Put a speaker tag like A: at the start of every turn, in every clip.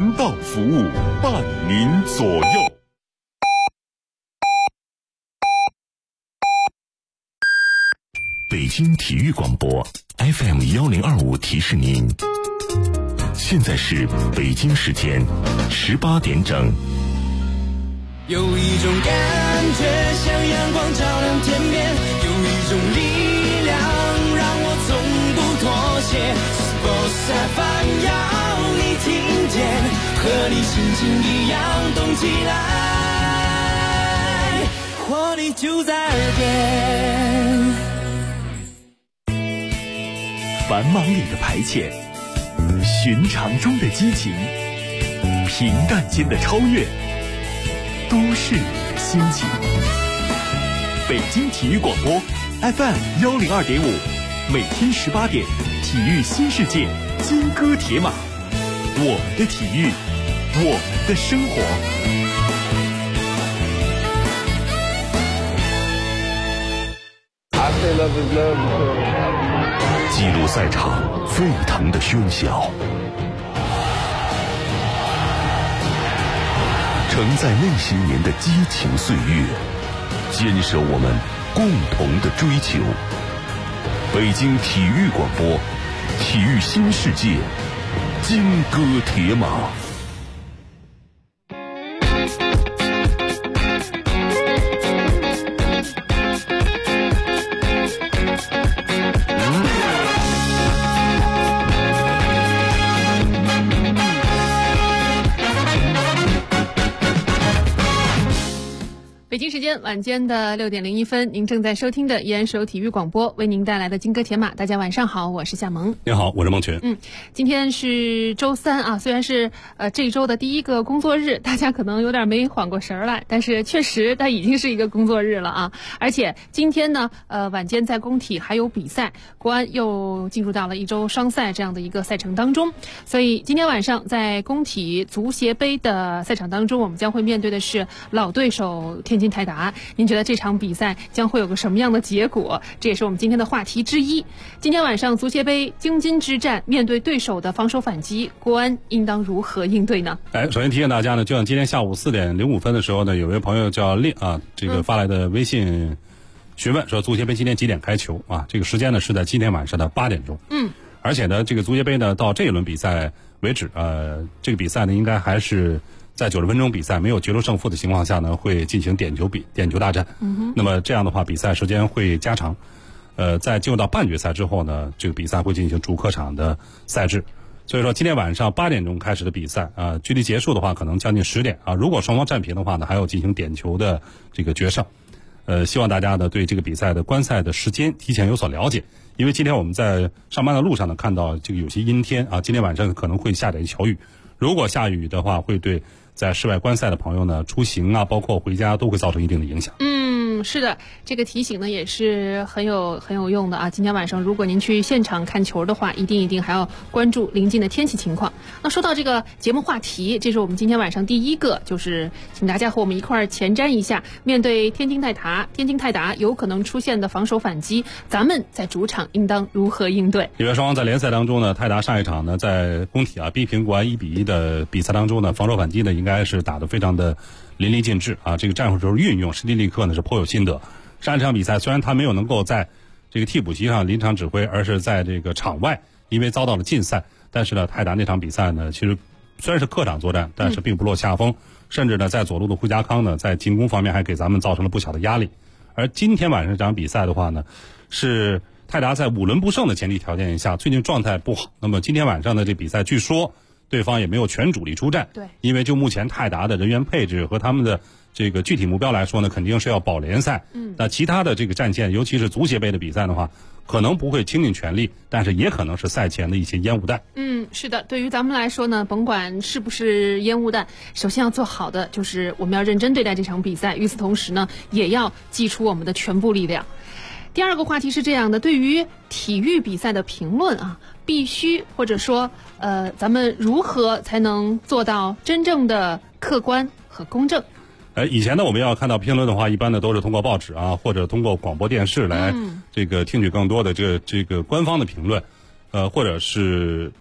A: 人道服务，伴您左右。北京体育广播 FM1025提示您，现在是北京时间18点整。
B: 有一种感觉像阳光照亮天边，有一种力量让我从不妥协。Sports FM 要你听见，和你心情一样动起来，活力就在耳边。
C: 繁忙里的排遣，寻常中的激情，平淡间的超越，都市里的心情。北京体育广播 FM102.5，每天18点，体育新世界，金戈铁马，我们的体育，我们的生活。
A: 记录赛场沸腾的喧嚣，承载那些年的激情岁月，坚守我们共同的追求。北京体育广播，体育新世界，金戈铁马。
D: 北京时间晚间的6点01分，您正在收听的依然是由体育广播为您带来的金戈铁马。大家晚上好，我是夏萌。
E: 你好，我是孟群。
D: 今天是周三啊，虽然是这一周的第一个工作日，大家可能有点没缓过神来，但是确实它已经是一个工作日了啊。而且今天呢，晚间在工体还有比赛，国安又进入到了一周双赛这样的一个赛程当中，所以今天晚上在工体足协杯的赛场当中，我们将会面对的是老对手天津泰达。您觉得这场比赛将会有个什么样的结果？这也是我们今天的话题之一。今天晚上足协杯京津之战，面对对手的防守反击，国安应当如何应对呢？
E: 首先提醒大家呢，就像今天下午4点05分的时候呢，有位朋友叫令啊，这个发来的微信询问说，足协杯今天几点开球啊？这个时间呢是在今天晚上的8点钟。而且呢，这个足协杯呢到这一轮比赛为止，这个比赛呢应该还是在90分钟比赛没有决出胜负的情况下呢，会进行点球大战。那么这样的话，比赛时间会加长。在进入到半决赛之后呢，这个比赛会进行主客场的赛制。所以说，今天晚上8点钟开始的比赛距离结束的话，可能将近10点啊。如果双方战平的话呢，还要进行点球的这个决胜。希望大家呢对这个比赛的观赛的时间提前有所了解，因为今天我们在上班的路上呢看到这个有些阴天啊，今天晚上可能会下点小雨。如果下雨的话，会对在室外观赛的朋友呢出行啊，包括回家都会造成一定的影响。
D: 是的，这个提醒呢也是很有用的啊。今天晚上如果您去现场看球的话，一定还要关注临近的天气情况。那说到这个节目话题，这是我们今天晚上第一个，就是请大家和我们一块儿前瞻一下，面对天津泰达有可能出现的防守反击，咱们在主场应当如何应对？
E: 因为双方在联赛当中呢，泰达上一场呢在工体逼平国安1-1的比赛当中呢，防守反击呢应该是打得非常的淋漓尽致啊！这个战术时候运用，史蒂利克呢是颇有心得。上一场比赛虽然他没有能够在这个替补席上临场指挥，而是在这个场外因为遭到了禁赛，但是呢，泰达那场比赛呢，其实虽然是客场作战，但是并不落下风，甚至呢，在左路的胡家康呢，在进攻方面还给咱们造成了不小的压力。而今天晚上这场比赛的话呢，是泰达在5轮不胜的前提条件下，最近状态不好。那么今天晚上的这比赛，据说对方也没有全主力出战，
D: 对，
E: 因为就目前泰达的人员配置和他们的这个具体目标来说呢，肯定是要保联赛。那其他的这个战线，尤其是足协杯的比赛的话，可能不会倾尽全力，但是也可能是赛前的一些烟雾弹。
D: 是的，对于咱们来说呢，甭管是不是烟雾弹，首先要做好的就是我们要认真对待这场比赛，与此同时呢，也要祭出我们的全部力量。第二个话题是这样的，对于体育比赛的评论啊，必须或者说咱们如何才能做到真正的客观和公正？
E: 以前呢，我们要看到评论的话，一般的都是通过报纸啊，或者通过广播电视来这个听取更多的这个官方的评论，或者是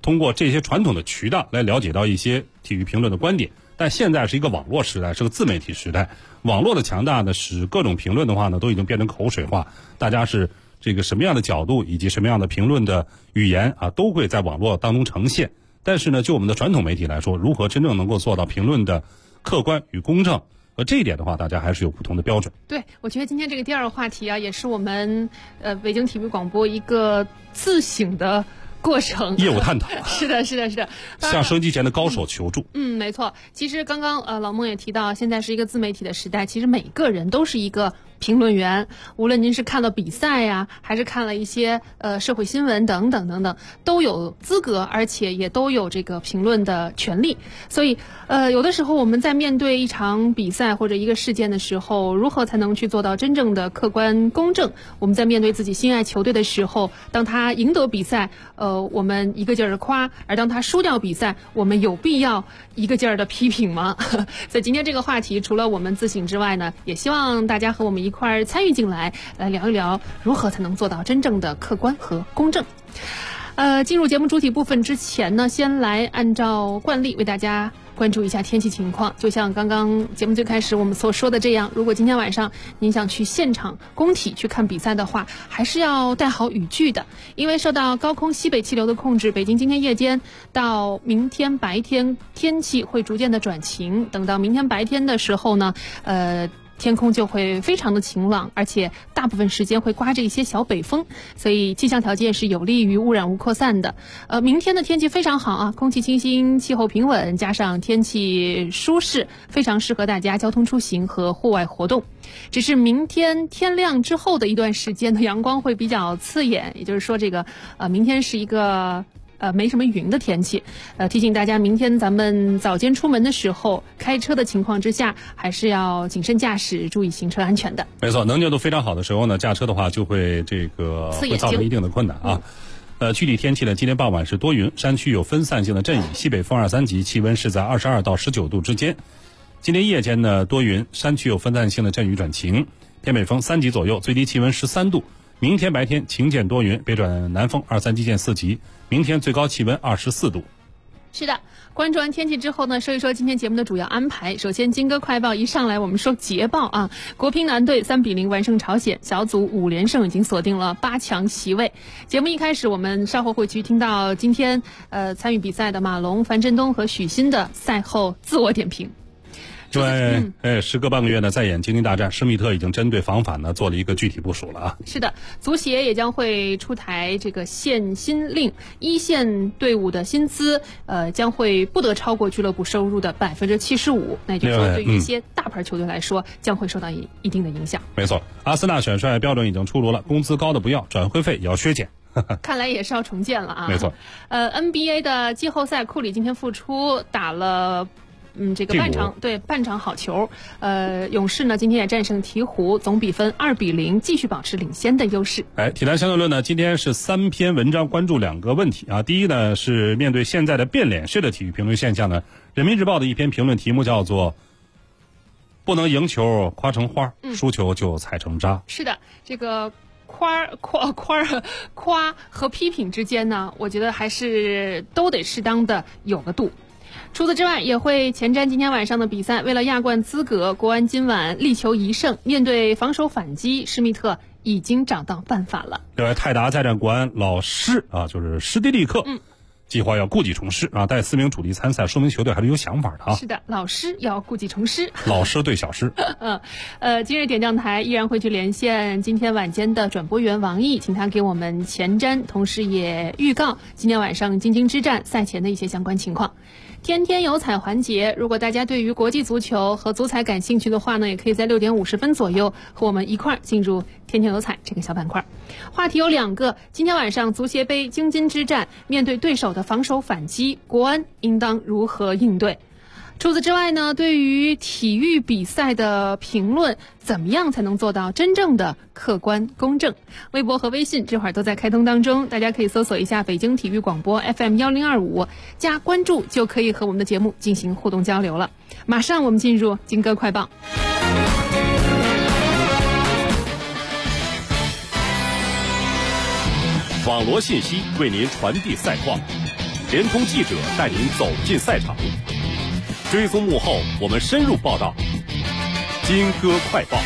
E: 通过这些传统的渠道来了解到一些体育评论的观点。但现在是一个网络时代，是个自媒体时代，网络的强大呢，使各种评论的话呢，都已经变成口水化。大家是这个什么样的角度以及什么样的评论的语言啊，都会在网络当中呈现。但是呢，就我们的传统媒体来说，如何真正能够做到评论的客观与公正，这一点的话，大家还是有不同的标准。
D: 对，我觉得今天这个第二个话题啊，也是我们北京体育广播一个自省的过程，
E: 业务探讨。
D: 是的，是的，是的，
E: 向收音机前的高手求助。
D: 没错。其实刚刚老孟也提到，现在是一个自媒体的时代，其实每个人都是一个评论员，无论您是看了比赛呀，还是看了一些社会新闻等等等等，都有资格，而且也都有这个评论的权利。所以有的时候我们在面对一场比赛或者一个事件的时候，如何才能去做到真正的客观公正？我们在面对自己心爱球队的时候，当他赢得比赛，我们一个劲儿的夸，而当他输掉比赛，我们有必要一个劲儿的批评吗？所以今天这个话题，除了我们自省之外呢，也希望大家和我们一块儿参与进来，来聊一聊如何才能做到真正的客观和公正。进入节目主体部分之前呢，先来按照惯例为大家关注一下天气情况。就像刚刚节目最开始我们所说的这样，如果今天晚上您想去现场工体去看比赛的话，还是要带好雨具的，因为受到高空西北气流的控制，北京今天夜间到明天白天天气会逐渐的转晴，等到明天白天的时候呢，天空就会非常的晴朗，而且大部分时间会刮着一些小北风，所以气象条件是有利于污染物扩散的。明天的天气非常好啊，空气清新，气候平稳，加上天气舒适，非常适合大家交通出行和户外活动。只是明天天亮之后的一段时间的阳光会比较刺眼，也就是说这个明天是一个没什么云的天气，提醒大家明天咱们早间出门的时候，开车的情况之下，还是要谨慎驾驶，注意行车安全的。
E: 没错，能见度非常好的时候呢，驾车的话就会会造成一定的困难啊。具体天气呢，今天傍晚是多云，山区有分散性的阵雨，西北风2、3级，气温是在22到19度之间。今天夜间呢多云，山区有分散性的阵雨转晴，偏北风3级左右，最低气温13度。明天白天晴间多云，北转南风2、3级见4级，明天最高气温24度。
D: 是的，关注完天气之后呢，说一说今天节目的主要安排。首先，金歌快报一上来，我们说捷报啊！国乒男队3比0完胜朝鲜，小组5连胜，已经锁定了8强席位。节目一开始，我们稍后会去听到今天参与比赛的马龙、樊振东和许昕的赛后自我点评。
E: 对，时隔半个月呢，再演京津大战，施密特已经针对防反呢做了一个具体部署了啊。
D: 是的，足协也将会出台这个限薪令，一线队伍的薪资将会不得超过俱乐部收入的75%，那也就是说对于一些大牌球队来说，将会受到一定的影响。
E: 没错，阿森纳选帅标准已经出炉了，工资高的不要，转会费也要削减。
D: 看来也是要重建了啊。
E: 没错。
D: NBA 的季后赛，库里今天复出打了。这个半场好球，勇士呢今天也战胜鹈鹕，总比分2比0，继续保持领先的优势。
E: 体坛相对论呢，今天是3篇文章，关注2个问题啊。第一呢是面对现在的变脸式的体育评论现象呢，人民日报的一篇评论题目叫做“不能赢球夸成花，输球就踩成渣”。
D: 是的，这个夸和批评之间呢，我觉得还是都得适当的有个度。除此之外，也会前瞻今天晚上的比赛。为了亚冠资格，国安今晚力求1胜。面对防守反击，施密特已经找到办法了。
E: 另外，泰达再战国安，老施啊，就是施蒂利克，计划要故技重施啊，带4名主力参赛，说明球队还是有想法的啊。
D: 是的，老施要故技重施，
E: 老施对小施。
D: 今日点将台依然会去连线今天晚间的转播员王毅，请他给我们前瞻，同时也预告今天晚上京津之战赛前的一些相关情况。天天有彩环节，如果大家对于国际足球和足彩感兴趣的话呢，也可以在6点50分左右和我们一块儿进入天天有彩这个小板块。话题有2个，今天晚上足协杯京津之战，面对对手的防守反击，国安应当如何应对？除此之外呢，对于体育比赛的评论，怎么样才能做到真正的客观公正？微博和微信这会儿都在开通当中，大家可以搜索一下北京体育广播 FM 1025，加关注就可以和我们的节目进行互动交流了。马上我们进入金歌快报。
A: 网罗信息为您传递赛况， 联通记者带您走进赛场，追踪幕后，我们深入报道。金歌快报。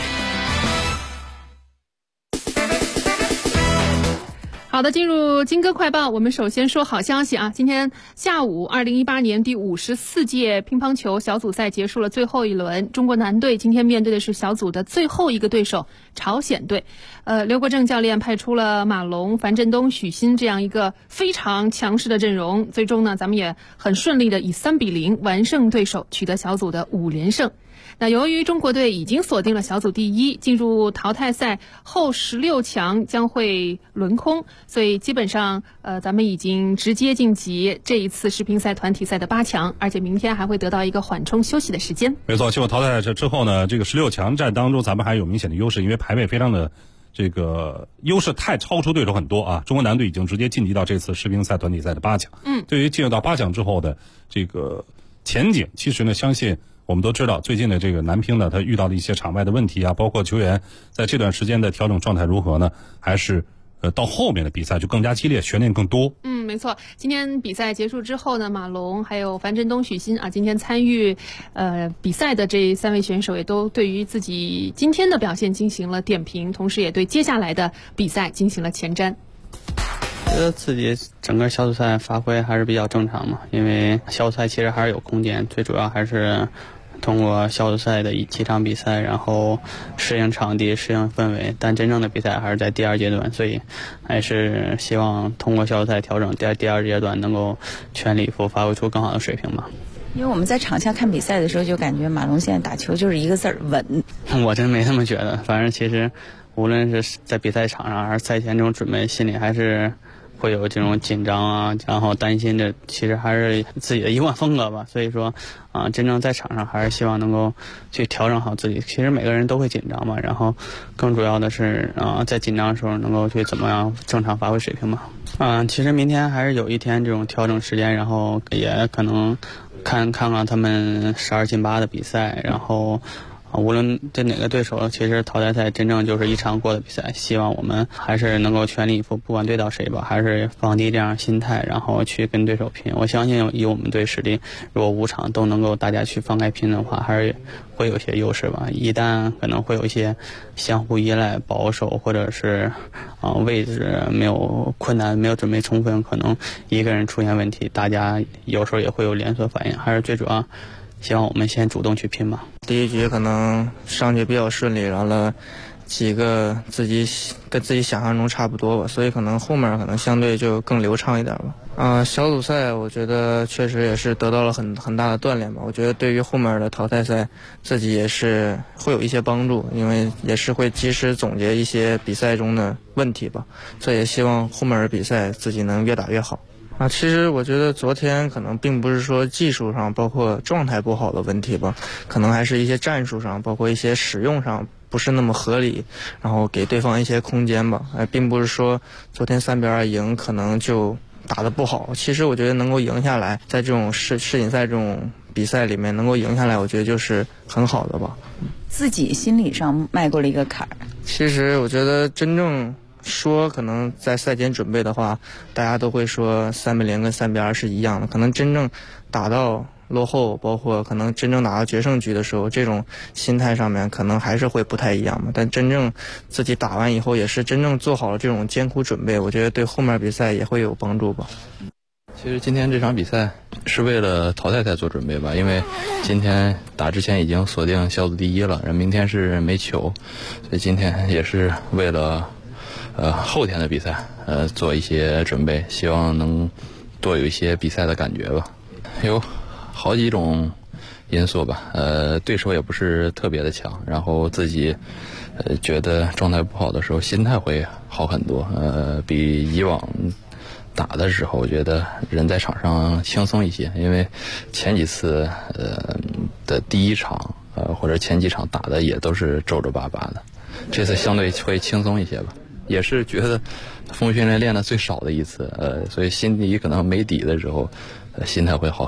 D: 好的，进入金歌快报，我们首先说好消息啊！今天下午，2018年第54届乒乓球小组赛结束了最后一轮，中国男队今天面对的是小组的最后一个对手朝鲜队。刘国正教练派出了马龙、樊振东、许昕这样一个非常强势的阵容，最终呢，咱们也很顺利的以3-0完胜对手，取得小组的5连胜。那由于中国队已经锁定了小组第一，进入淘汰赛后16强将会轮空，所以基本上咱们已经直接晋级这一次世乒赛团体赛的8强，而且明天还会得到一个缓冲休息的时间。
E: 没错，进入淘汰赛之后呢，这个16强战当中咱们还有明显的优势，因为排位非常的这个优势太超出对手很多啊。中国男队已经直接晋级到这次世乒赛团体赛的8强。对于进入到8强之后的这个前景，其实呢，相信我们都知道，最近的这个男乒呢，他遇到的一些场外的问题啊，包括球员在这段时间的调整状态如何呢？还是到后面的比赛就更加激烈，悬念更多。
D: 没错。今天比赛结束之后呢，马龙还有樊振东、许昕啊，今天参与比赛的这3位选手也都对于自己今天的表现进行了点评，同时也对接下来的比赛进行了前瞻。
F: 觉得自己整个小组赛发挥还是比较正常嘛，因为小组赛其实还是有空间，最主要还是通过小组赛的几场比赛，然后适应场地、适应氛围，但真正的比赛还是在第2阶段，所以还是希望通过小组赛调整，在第2阶段能够全力以赴发挥出更好的水平吧。
G: 因为我们在场下看比赛的时候，就感觉马龙现在打球就是一个字儿稳。
F: 我真没那么觉得，反正其实无论是在比赛场上还是赛前这种准备，心里还是会有这种紧张啊，然后担心的，其实还是自己的一贯风格吧。所以说真正在场上还是希望能够去调整好自己。其实每个人都会紧张嘛，然后更主要的是在紧张的时候能够去怎么样正常发挥水平嘛。其实明天还是有一天这种调整时间，然后也可能看看他们12进8的比赛，然后无论对哪个对手，其实淘汰赛真正就是一场过的比赛。希望我们还是能够全力以赴，不管对到谁吧，还是放低这样心态，然后去跟对手拼。我相信以我们队实力，如果5场都能够大家去放开拼的话，还是会有些优势吧。一旦可能会有一些相互依赖、保守，或者是位置没有困难、没有准备充分，可能一个人出现问题，大家有时候也会有连锁反应。还是最主要希望我们先主动去拼吧。
H: 第一局可能上去比较顺利，然后几个跟自己想象中差不多吧，所以可能后面可能相对就更流畅一点吧。小组赛我觉得确实也是得到了很大的锻炼吧。我觉得对于后面的淘汰赛，自己也是会有一些帮助，因为也是会及时总结一些比赛中的问题吧。这也希望后面的比赛自己能越打越好。其实我觉得昨天可能并不是说技术上包括状态不好的问题吧，可能还是一些战术上包括一些使用上不是那么合理，然后给对方一些空间吧。并不是说昨天3-2赢可能就打得不好，其实我觉得能够赢下来，在这种世锦赛这种比赛里面能够赢下来，我觉得就是很好的吧。
G: 自己心理上迈过了一个坎儿。
H: 其实我觉得真正说可能在赛前准备的话，大家都会说3-0跟3-2是一样的，可能真正打到落后，包括可能真正打到决胜局的时候，这种心态上面可能还是会不太一样嘛。但真正自己打完以后，也是真正做好了这种艰苦准备，我觉得对后面比赛也会有帮助吧。
I: 其实今天这场比赛是为了淘汰赛做准备吧，因为今天打之前已经锁定小组第一了，然后明天是没球，所以今天也是为了后天的比赛做一些准备，希望能多有一些比赛的感觉吧。有好几种因素吧，对手也不是特别的强，然后自己觉得状态不好的时候，心态会好很多，比以往打的时候，我觉得人在场上轻松一些，因为前几次的第一场或者前几场打的也都是皱皱巴巴的，这次相对会轻松一些吧。也是觉得锋训练练的最少的一次，所以心底可能没底的时候，心态会好很多。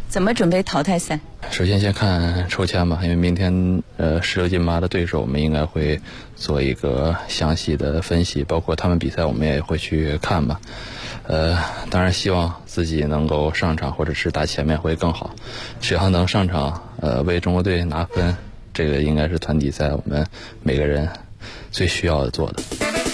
G: 怎么准备淘汰赛？
I: 首先先看抽签吧，因为明天16进8的对手，我们应该会做一个详细的分析，包括他们比赛我们也会去看吧。当然希望自己能够上场或者是打前面会更好，只要能上场为中国队拿分，这个应该是团体赛我们每个人最需要做的。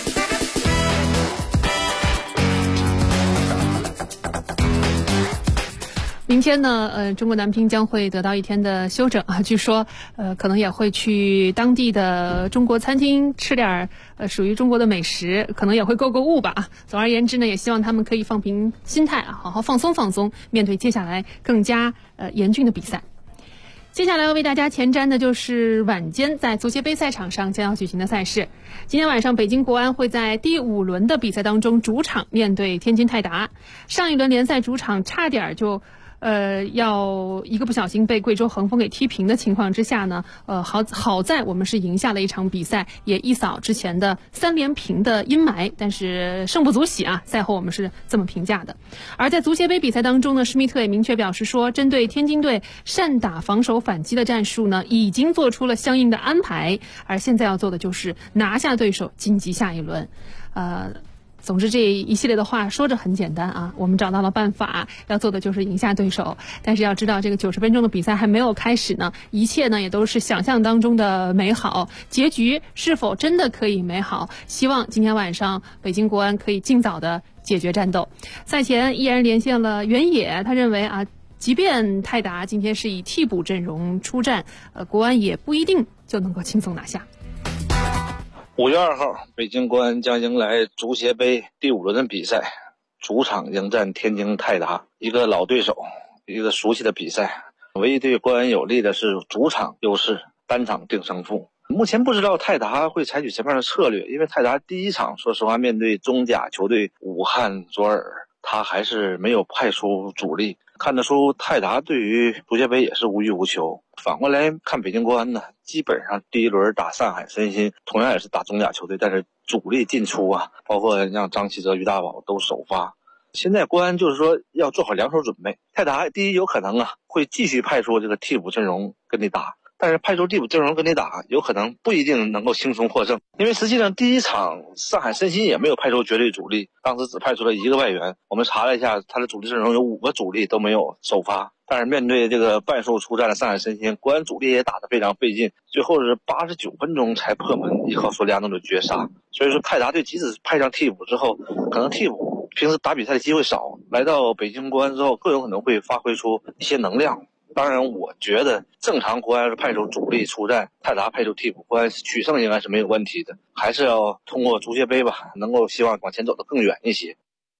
D: 明天呢，中国男乒将会得到1天的休整啊，据说可能也会去当地的中国餐厅吃点属于中国的美食，可能也会购物吧。总而言之呢，也希望他们可以放平心态啊，好好放松，面对接下来更加严峻的比赛。接下来要为大家前瞻的就是晚间在足协杯赛场上将要举行的赛事。今天晚上北京国安会在第5轮的比赛当中主场面对天津泰达。上一轮联赛主场差点就要一个不小心被贵州恒丰给踢平的情况之下呢，好在我们是赢下了一场比赛，也一扫之前的3连平的阴霾，但是胜不足喜啊，赛后我们是这么评价的。而在足协杯比赛当中呢，施密特也明确表示说，针对天津队善打防守反击的战术呢，已经做出了相应的安排，而现在要做的就是拿下对手，晋级下一轮。总之这一系列的话说着很简单啊，我们找到了办法，要做的就是赢下对手。但是要知道这个90分钟的比赛还没有开始呢，一切呢也都是想象当中的美好，结局是否真的可以美好，希望今天晚上北京国安可以尽早的解决战斗。赛前依然连线了原野，他认为啊，即便泰达今天是以替补阵容出战，国安也不一定就能够轻松拿下。
J: 5月2号，北京国安将迎来足协杯第5轮的比赛，主场迎战天津泰达，一个老对手，一个熟悉的比赛。唯一对国安有利的是主场优势，单场定胜负。目前不知道泰达会采取什么样的策略，因为泰达第一场说实话面对中甲球队武汉卓尔，他还是没有派出主力，看得出泰达对于足协杯也是无欲无求。反过来看北京国安呢，基本上第1轮打上海申鑫，同样也是打中甲球队，但是主力进出啊，包括像张稀哲、于大宝都首发。现在国安就是说要做好两手准备，泰达第一有可能会继续派出这个替补阵容跟你打，但是派出替补阵容跟你打，有可能不一定能够轻松获胜，因为实际上第一场上海申鑫也没有派出绝对主力，当时只派出了1个外援。我们查了一下，他的主力阵容有5个主力都没有首发，但是面对这个半数出战的上海申鑫，国安主力也打得非常费劲，最后是89分钟才破门，依靠索里亚诺的绝杀。所以说泰达队即使派上替补之后，可能替补平时打比赛的机会少，来到北京国安之后更有可能会发挥出一些能量。当然我觉得正常国安是派出主力出战，泰达派出替补，国安取胜应该是没有问题的，还是要通过足协杯吧，能够希望往前走得更远一些。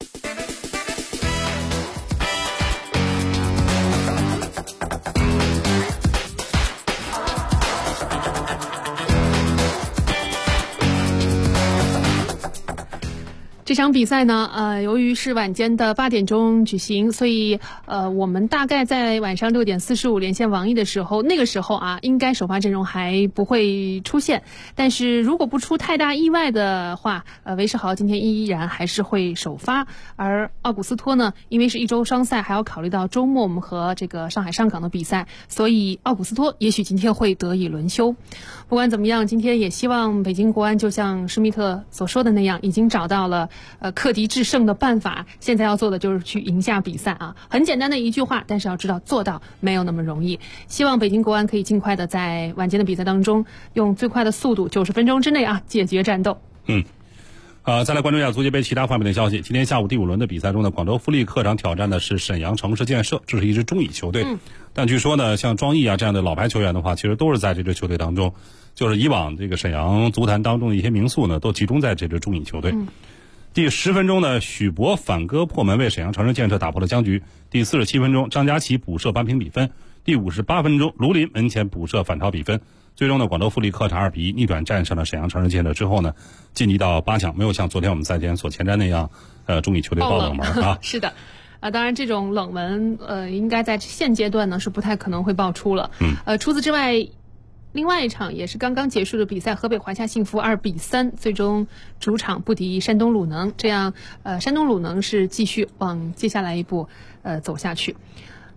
D: 这场比赛呢，由于是晚间的8点钟举行，所以我们大概在晚上6点45连线王毅的时候，那个时候啊，应该首发阵容还不会出现。但是如果不出太大意外的话，韦世豪今天依然还是会首发。而奥古斯托呢，因为是1周双赛，还要考虑到周末我们和这个上海上港的比赛，所以奥古斯托也许今天会得以轮休。不管怎么样，今天也希望北京国安就像施密特所说的那样，已经找到了克敌制胜的办法，现在要做的就是去赢下比赛啊！很简单的一句话，但是要知道做到没有那么容易。希望北京国安可以尽快的在晚间的比赛当中，用最快的速度，90分钟之内啊解决战斗。
E: 再来关注一下足协杯其他方面的消息。今天下午第5轮的比赛中呢，广州富力客场挑战的是沈阳城市建设，这是一支中乙球队。但据说呢，像庄毅啊这样的老牌球员的话，其实都是在这支球队当中，就是以往这个沈阳足坛当中的一些名宿呢，都集中在这支中乙球队。第10分钟呢，许博反戈破门为沈阳城市建设打破了僵局。第47分钟，张家齐补射扳平比分。第58分钟，卢林门前补射反超比分。最终呢，广州富力客场2-1逆转战胜了沈阳城市建设之后呢，晋级到8强，没有像昨天我们赛前所前瞻那样，中乙球队爆冷门啊。
D: 是的。当然这种冷门应该在现阶段呢是不太可能会爆出了。除此之外，另外一场也是刚刚结束的比赛，河北华夏幸福2-3最终主场不敌山东鲁能，这样山东鲁能是继续往接下来一步走下去。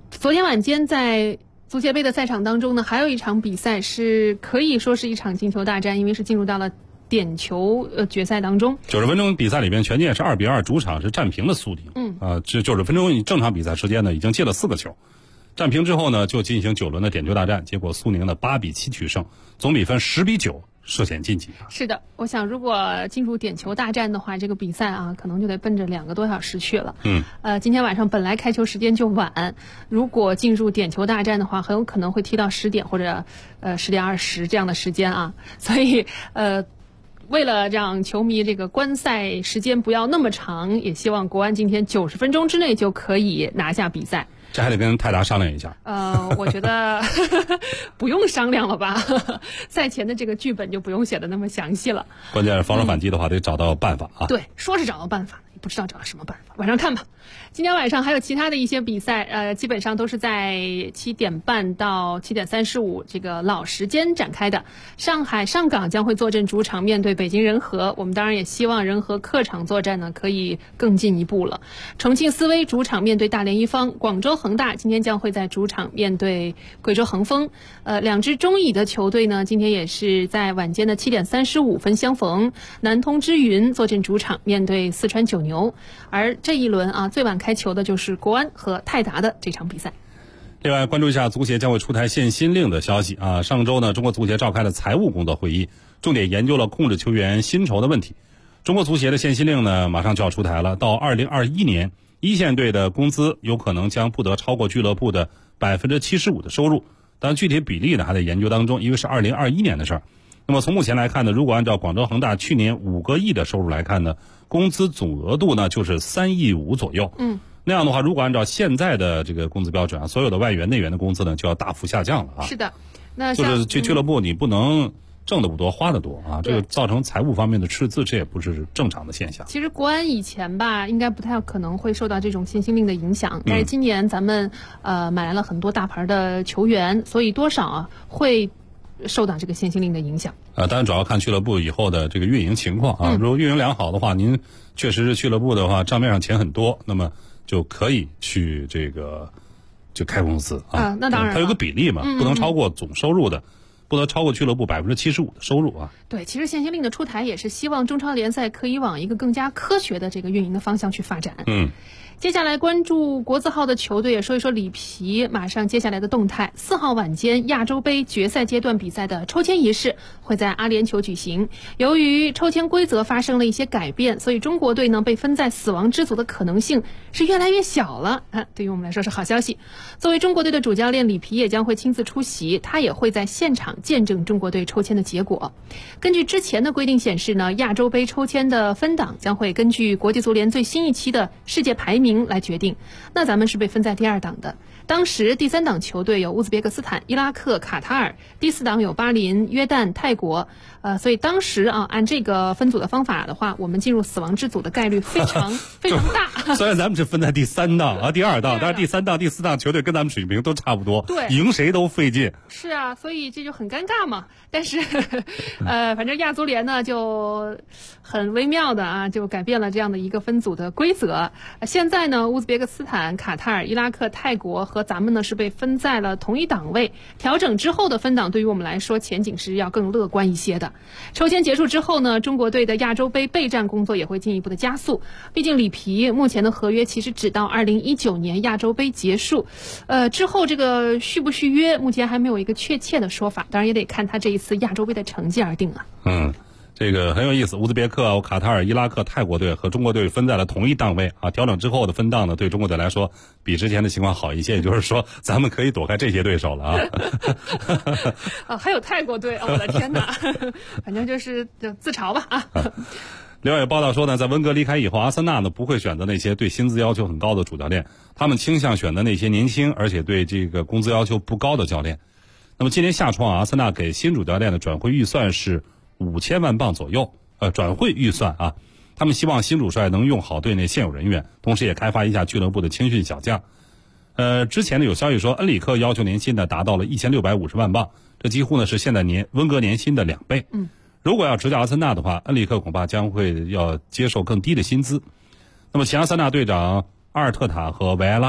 D: 昨天晚间在足协杯的赛场当中呢，还有一场比赛是可以说是一场进球大战，因为是进入到了点球决赛当中。
E: 90分钟比赛里边，权健是2-2，主场是战平了苏宁。这90分钟正常比赛时间呢，已经进了4个球。战平之后呢，就进行9轮的点球大战，结果苏宁呢8-7取胜，总比分10-9。涉险晋级。
D: 是的，我想如果进入点球大战的话，这个比赛啊，可能就得奔着2个多小时去了。今天晚上本来开球时间就晚，如果进入点球大战的话，很有可能会踢到10点或者10点20这样的时间啊。所以为了让球迷这个观赛时间不要那么长，也希望国安今天90分钟之内就可以拿下比赛。
E: 这还得跟泰达商量一下。
D: 我觉得不用商量了吧，赛前的这个剧本就不用写的那么详细了。
E: 关键是防守反击的话，得找到办法啊。
D: 对，说是找到办法，也不知道找到什么办法，晚上看吧。今天晚上还有其他的一些比赛，基本上都是在7点半到7点35这个老时间展开的。上海上港将会坐镇主场面对北京人和，我们当然也希望人和客场作战呢可以更进一步了。重庆斯威主场面对大连一方，广州恒大今天将会在主场面对贵州恒丰。两支中乙的球队呢，今天也是在晚间的7点35分相逢。南通之云坐镇主场面对四川九牛，而这一轮啊，最晚开球的就是国安和泰达的这场比赛。
E: 另外，关注一下足协将会出台限薪令的消息啊。上周呢，中国足协召开了财务工作会议，重点研究了控制球员薪酬的问题。中国足协的限薪令呢，马上就要出台了。到2021年，一线队的工资有可能将不得超过俱乐部的75%的收入，但具体比例呢还在研究当中，因为是2021年的事儿。那么从目前来看呢，如果按照广州恒大去年5个亿的收入来看呢，工资总额度呢就是3.5亿左右。那样的话，如果按照现在的这个工资标准啊，所有的外援内援的工资呢就要大幅下降了啊。
D: 是的，那
E: 就是去俱乐部你不能挣得不多花得多啊，这个造成财务方面的赤字，这也不是正常的现象。
D: 其实国安以前吧，应该不太可能会受到这种限薪令的影响，但是今年咱们买来了很多大牌的球员，所以多少啊会受到这个限薪令的影响。
E: 当然主要看俱乐部以后的这个运营情况啊。如果运营良好的话，您确实是俱乐部的话账面上钱很多，那么就可以去这个就开工资啊。
D: 那当然，
E: 它有个比例嘛，不能超过总收入的。不得超过俱乐部75%的收入啊！
D: 对，其实限薪令的出台也是希望中超联赛可以往一个更加科学的这个运营的方向去发展。接下来关注国字号的球队，也说一说里皮马上接下来的动态。4号晚间亚洲杯决赛阶段比赛的抽签仪式会在阿联酋举行。由于抽签规则发生了一些改变，所以中国队呢被分在死亡之组的可能性是越来越小了。对于我们来说是好消息。作为中国队的主教练，里皮也将会亲自出席，他也会在现场见证中国队抽签的结果。根据之前的规定显示呢，亚洲杯抽签的分档将会根据国际足联最新一期的世界排名来决定。那咱们是被分在第2档的，当时第3档球队有乌兹别克斯坦、伊拉克、卡塔尔，第4档有巴林、约旦、泰国。所以当时啊，按这个分组的方法的话，我们进入死亡之组的概率非常非常大。
E: 虽然咱们是分在第3档啊、第2档，但是第3档、第4档球队跟咱们水平都差不多，
D: 对，
E: 赢谁都费劲。
D: 是啊，所以这就很尴尬嘛。但是反正亚足联呢就很微妙的啊，就改变了这样的一个分组的规则。现在呢，乌兹别克斯坦、卡塔尔、伊拉克、泰国和咱们呢是被分在了同一档位。调整之后的分档对于我们来说前景是要更乐观一些的。抽签结束之后呢，中国队的亚洲杯备战工作也会进一步的加速。毕竟里皮目前的合约其实只到2019年亚洲杯结束，之后这个续不续约，目前还没有一个确切的说法，当然也得看他这一次亚洲杯的成绩而定啊。
E: 这个很有意思，乌兹别克、卡塔尔、伊拉克、泰国队和中国队分在了同一档位啊。调整之后的分档呢，对中国队来说比之前的情况好一些，也就是说咱们可以躲开这些对手了啊。
D: 还有泰国队，我的天哪，反正就是自嘲吧啊。
E: 另外有报道说呢，在温格离开以后，阿森纳呢不会选择那些对薪资要求很高的主教练，他们倾向选择那些年轻而且对这个工资要求不高的教练。那么今年夏窗阿森纳给新主教练的转会预算是5000万镑左右，转会预算啊，他们希望新主帅能用好队内现有人员，同时也开发一下俱乐部的青训小将。之前呢有消息说，恩里克要求年薪呢达到了1650万镑，这几乎呢是现在温格年薪的2倍。如果要执教阿森纳的话，恩里克恐怕将会要接受更低的薪资。那么前阿森纳队长阿尔特塔和维埃拉，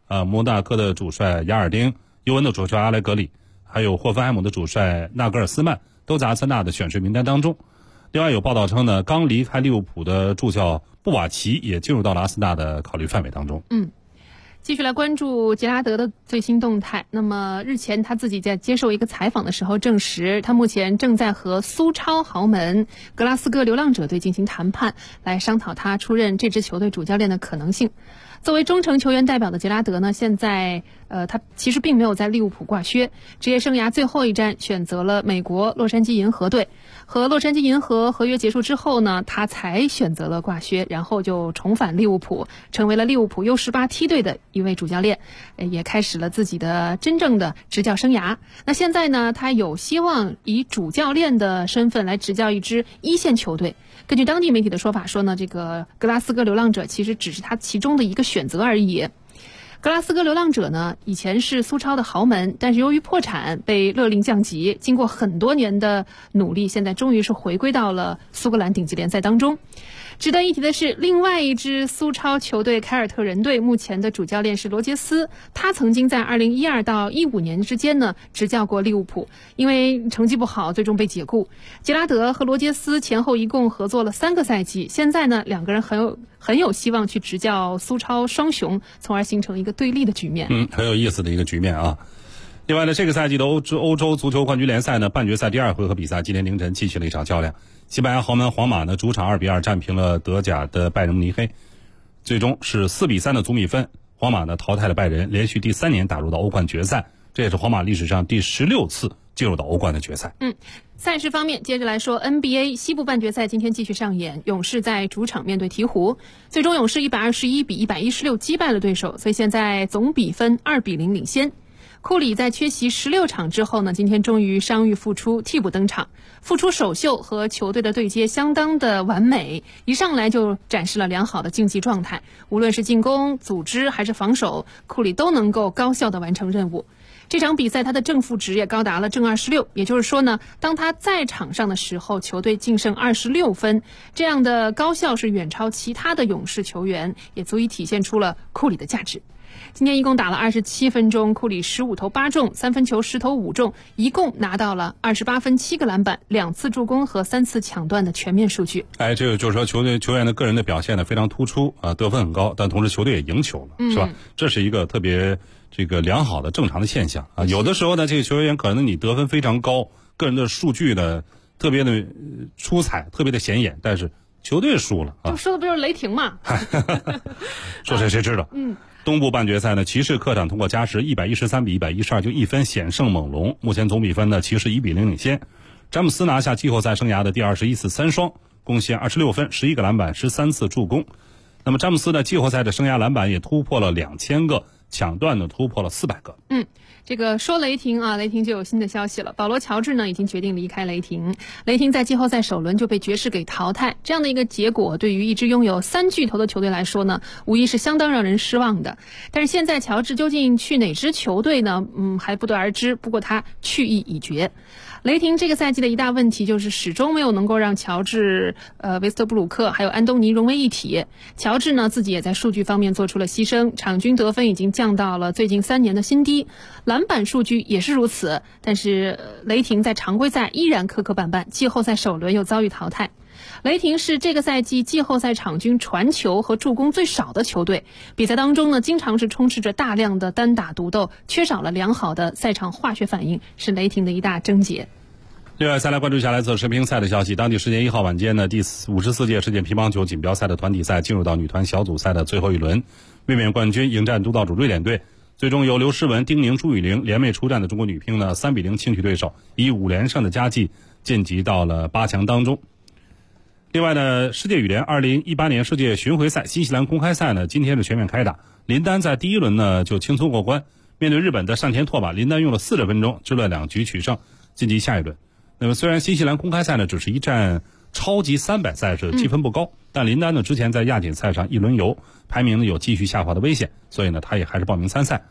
E: 摩纳哥的主帅雅尔丁、尤文的主帅阿莱格里，还有霍芬海姆的主帅纳格尔斯曼都在阿森纳的选帅名单当中。另外有报道称呢，刚离开利物浦的助教布瓦奇也进入到了阿森纳的考虑范围当中。
D: 继续来关注杰拉德的最新动态。那么日前他自己在接受一个采访的时候证实，他目前正在和苏超豪门格拉斯哥流浪者队进行谈判，来商讨他出任这支球队主教练的可能性。作为中程球员代表的杰拉德呢，现在他其实并没有在利物浦挂靴，职业生涯最后一站选择了美国洛杉矶银河队。和洛杉矶银河合约结束之后呢，他才选择了挂靴，然后就重返利物浦，成为了利物浦 U18 梯队的一位主教练，也开始了自己的真正的执教生涯。那现在呢，他有希望以主教练的身份来执教一支一线球队。根据当地媒体的说法说呢，这个格拉斯哥流浪者其实只是他其中的一个选择而已。格拉斯哥流浪者呢，以前是苏超的豪门，但是由于破产被勒令降级，经过很多年的努力，现在终于是回归到了苏格兰顶级联赛当中。值得一提的是，另外一支苏超球队凯尔特人队目前的主教练是罗杰斯，他曾经在2012到15年之间呢执教过利物浦，因为成绩不好最终被解雇。杰拉德和罗杰斯前后一共合作了3个赛季，现在呢两个人很有希望去执教苏超双雄，从而形成一个对立的局面。
E: 很有意思的一个局面啊。另外呢，这个赛季的欧洲足球冠军联赛呢，半决赛第2回合比赛今天凌晨继续了一场较量。西班牙豪门皇马呢，主场2-2战平了德甲的拜仁慕尼黑，最终是4-3的总比分，皇马呢淘汰了拜仁，连续第3年打入到欧冠决赛，这也是皇马历史上第16次进入到欧冠的决赛。
D: 赛事方面，接着来说 NBA 西部半决赛今天继续上演，勇士在主场面对鹈鹕，最终勇士121-116击败了对手，所以现在总比分2-0领先。库里在缺席16场之后呢，今天终于伤愈复出，替补登场，复出首秀和球队的对接相当的完美，一上来就展示了良好的竞技状态，无论是进攻、组织还是防守，库里都能够高效地完成任务。这场比赛他的正负值也高达了正26，也就是说呢，当他在场上的时候，球队净胜26分，这样的高效是远超其他的勇士球员，也足以体现出了库里的价值。今天一共打了27分钟，库里15投8中，3分球10投5中，一共拿到了28分7个篮板，2次助攻和3次抢断的全面数据。
E: 这个就是说球员的个人的表现呢非常突出啊，得分很高，但同时球队也赢球了，是吧？这是一个特别这个良好的正常的现象啊。有的时候呢，这个球员可能你得分非常高，个人的数据呢特别的出彩，特别的显眼，但是球队输了啊。
D: 就说的不就是雷霆吗？
E: 说谁知道？东部半决赛呢，骑士客场通过加时113-112就1分险胜猛龙，目前总比分呢骑士1-0领先。詹姆斯拿下季后赛生涯的第21次3双，贡献26分、11个篮板、13次助攻。那么詹姆斯的季后赛的生涯篮板也突破了2000个，抢断呢突破了400个。
D: 这个说雷霆啊，雷霆就有新的消息了。保罗·乔治呢已经决定离开雷霆，雷霆在季后赛首轮就被爵士给淘汰，这样的一个结果对于一支拥有3巨头的球队来说呢，无疑是相当让人失望的。但是现在乔治究竟去哪支球队呢？还不得而知。不过他去意已决。雷霆这个赛季的一大问题就是始终没有能够让乔治、维斯特布鲁克还有安东尼融为一体。乔治呢自己也在数据方面做出了牺牲，场均得分已经降到了最近3年的新低，篮板数据也是如此。但是雷霆在常规赛依然磕磕绊绊，季后赛首轮又遭遇淘汰。雷霆是这个赛季季后赛场均传球和助攻最少的球队，比赛当中呢经常是充斥着大量的单打独斗，缺少了良好的赛场化学反应，是雷霆的一大症结。
E: 另外再来关注一下来自世乒赛的消息。当地时间1号晚间呢，第54届世界乒乓球锦标赛的团体赛进入到女团小组赛的最后一轮，卫冕冠军迎战东道主瑞典队，最终由刘诗雯、丁宁、朱雨玲联袂出战的中国女乒呢3-0轻取对手，以5连胜的佳绩晋级到了8强当中。另外呢，世界羽联2018年世界巡回赛新西兰公开赛呢，今天是全面开打。林丹在第1轮呢就轻松过关，面对日本的上田拓马，林丹用了40分钟之乱2局取胜，晋级下一轮。那么虽然新西兰公开赛呢只是一站超级300赛事，积分不高，但林丹呢之前在亚锦赛上1轮游，排名呢有继续下滑的危险，所以呢他也还是报名参赛。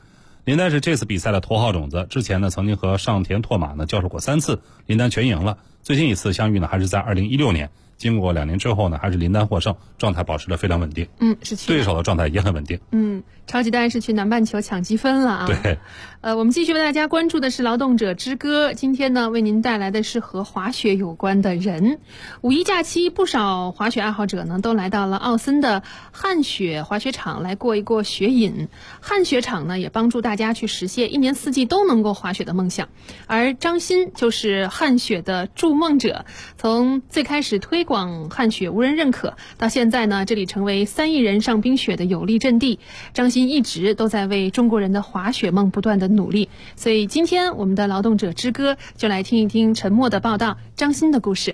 E: 林丹是这次比赛的头号种子，之前呢曾经和上田拓马呢交手过3次，林丹全赢了。最近一次相遇呢还是在2016年，经过2年之后呢，还是林丹获胜，状态保持得非常稳定。
D: 是
E: 对手的状态也很稳定。
D: 超级丹是去南半球抢积分了啊。
E: 对。
D: 我们继续为大家关注的是劳动者之歌，今天呢为您带来的是和滑雪有关的人。五一假期，不少滑雪爱好者呢都来到了奥森的旱雪滑雪场来过一过雪瘾。旱雪场呢也帮助大家去实现一年四季都能够滑雪的梦想。而张鑫就是旱雪的筑梦者，从最开始推广旱雪无人认可，到现在呢这里成为3亿人上冰雪的有力阵地。张鑫一直都在为中国人的滑雪梦不断的努力，所以今天我们的劳动者之歌就来听一听陈默的报道，张鑫的故事。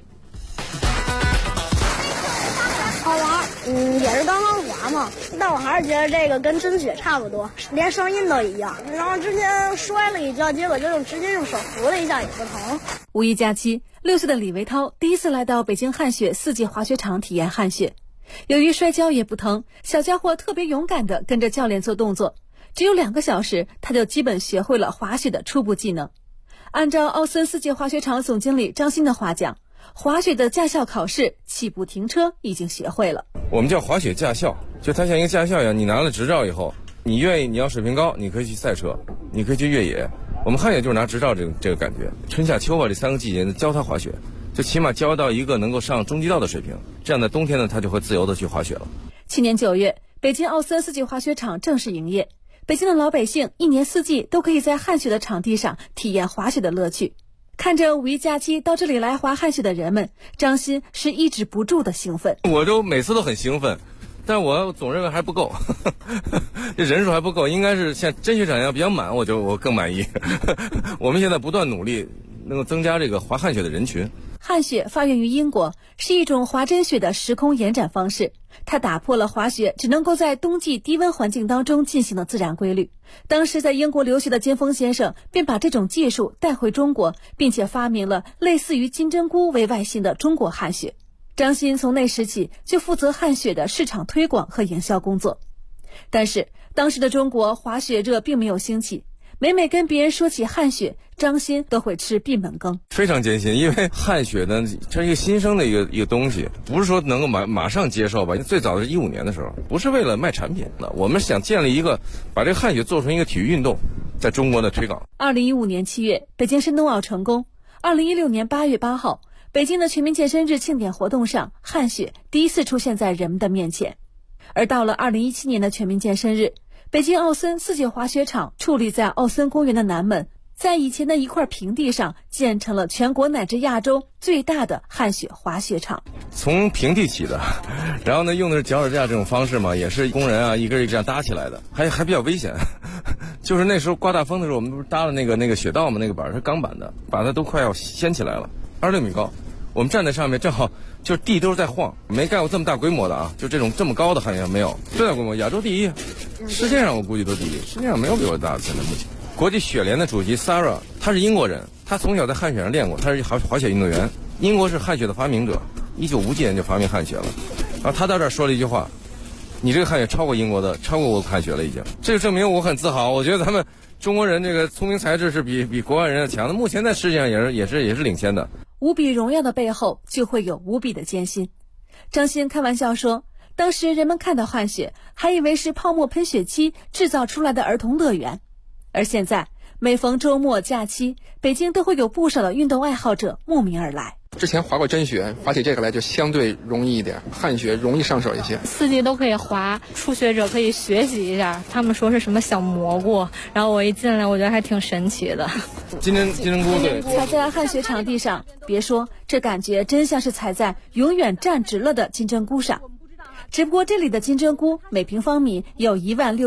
K: 好玩，也是刚刚滑嘛，但我还是觉得这个跟真雪差不多，连声音都一样。然后之前摔了一跤，结果就直接用手扶了一下也不疼。
L: 五一假期，6岁的李维涛第一次来到北京旱雪4季滑雪场体验旱雪。由于摔跤也不疼，小家伙特别勇敢地跟着教练做动作，只有2个小时，他就基本学会了滑雪的初步技能。按照奥森4季滑雪场总经理张鑫的话讲，滑雪的驾校考试、起步停车已经学会了。
M: 我们叫滑雪驾校，就它像一个驾校一样，你拿了执照以后，你愿意，你要水平高，你可以去赛车，你可以去越野。我们旱雪就是拿执照这个感觉，春夏秋吧这3个季节教他滑雪，就起码教到一个能够上中级道的水平，这样在冬天呢，他就会自由的去滑雪了。
L: 去年9月，北京奥森4季滑雪场正式营业，北京的老百姓一年4季都可以在旱雪的场地上体验滑雪的乐趣。看着五一假期到这里来滑旱雪的人们，张鑫是抑制不住的兴奋。
M: 我都每次都很兴奋，但我总认为还不够，这人数还不够，应该是像真雪场一样比较满，我更满意。我们现在不断努力，能够增加这个滑旱雪的人群。
L: 旱雪发源于英国，是一种滑真雪的时空延展方式，它打破了滑雪只能够在冬季低温环境当中进行的自然规律。当时在英国留学的金峰先生便把这种技术带回中国，并且发明了类似于金针菇为外形的中国旱雪。张鑫从那时起就负责旱雪的市场推广和营销工作。但是当时的中国滑雪热并没有兴起，每每跟别人说起旱雪，张鑫都会吃闭门羹。
M: 非常艰辛，因为旱雪呢，这是一个新生的一个东西，不是说能够马上接受吧。最早的是15年的时候，不是为了卖产品的，我们想建立一个把这个旱雪做成一个体育运动，在中国的推广。
L: 2015年7月，北京申冬奥成功。2016年8月8号，北京的全民健身日庆典活动上，旱雪第一次出现在人们的面前。而到了2017年的全民健身日，北京奥森4季滑雪场矗立在奥森公园的南门，在以前的一块平地上建成了全国乃至亚洲最大的旱雪滑雪场。
M: 从平地起的，然后呢用的是脚手架这种方式嘛，也是工人啊一个一个这样搭起来的，还比较危险。就是那时候刮大风的时候，我们不是搭了那个雪道嘛，那个板是钢板的，把它都快要掀起来了，26米高。我们站在上面，正好就是地都是在晃，没干过这么大规模的啊，就这么高的好像没有，最大规模亚洲第一，世界上我估计都第一，世界上没有比我大的。现在目前，国际雪联的主席 Sarah， 他是英国人，他从小在旱雪上练过，他是滑雪运动员，英国是旱雪的发明者，1957年就发明旱雪了。然后他到这儿说了一句话：“你这个旱雪超过我旱雪了已经。”这就证明我很自豪，我觉得咱们中国人这个聪明才智是比国外人要强的，目前在世界上也是领先的。
L: 无比荣耀的背后就会有无比的艰辛。张鑫开玩笑说，当时人们看到旱雪还以为是泡沫喷雪机制造出来的儿童乐园，而现在每逢周末假期，北京都会有不少的运动爱好者慕名而来。
N: 之前滑过真雪，滑起这个来就相对容易一点，旱雪容易上手一些。
O: 4季都可以滑，初学者可以学习一下。他们说是什么小蘑菇，然后我一进来，我觉得还挺神奇的。
M: 金针菇，对，
L: 踩在旱雪场地上，别说，这感觉真像是踩在永远站直了的金针菇上。只不过这里的金针菇每平方米有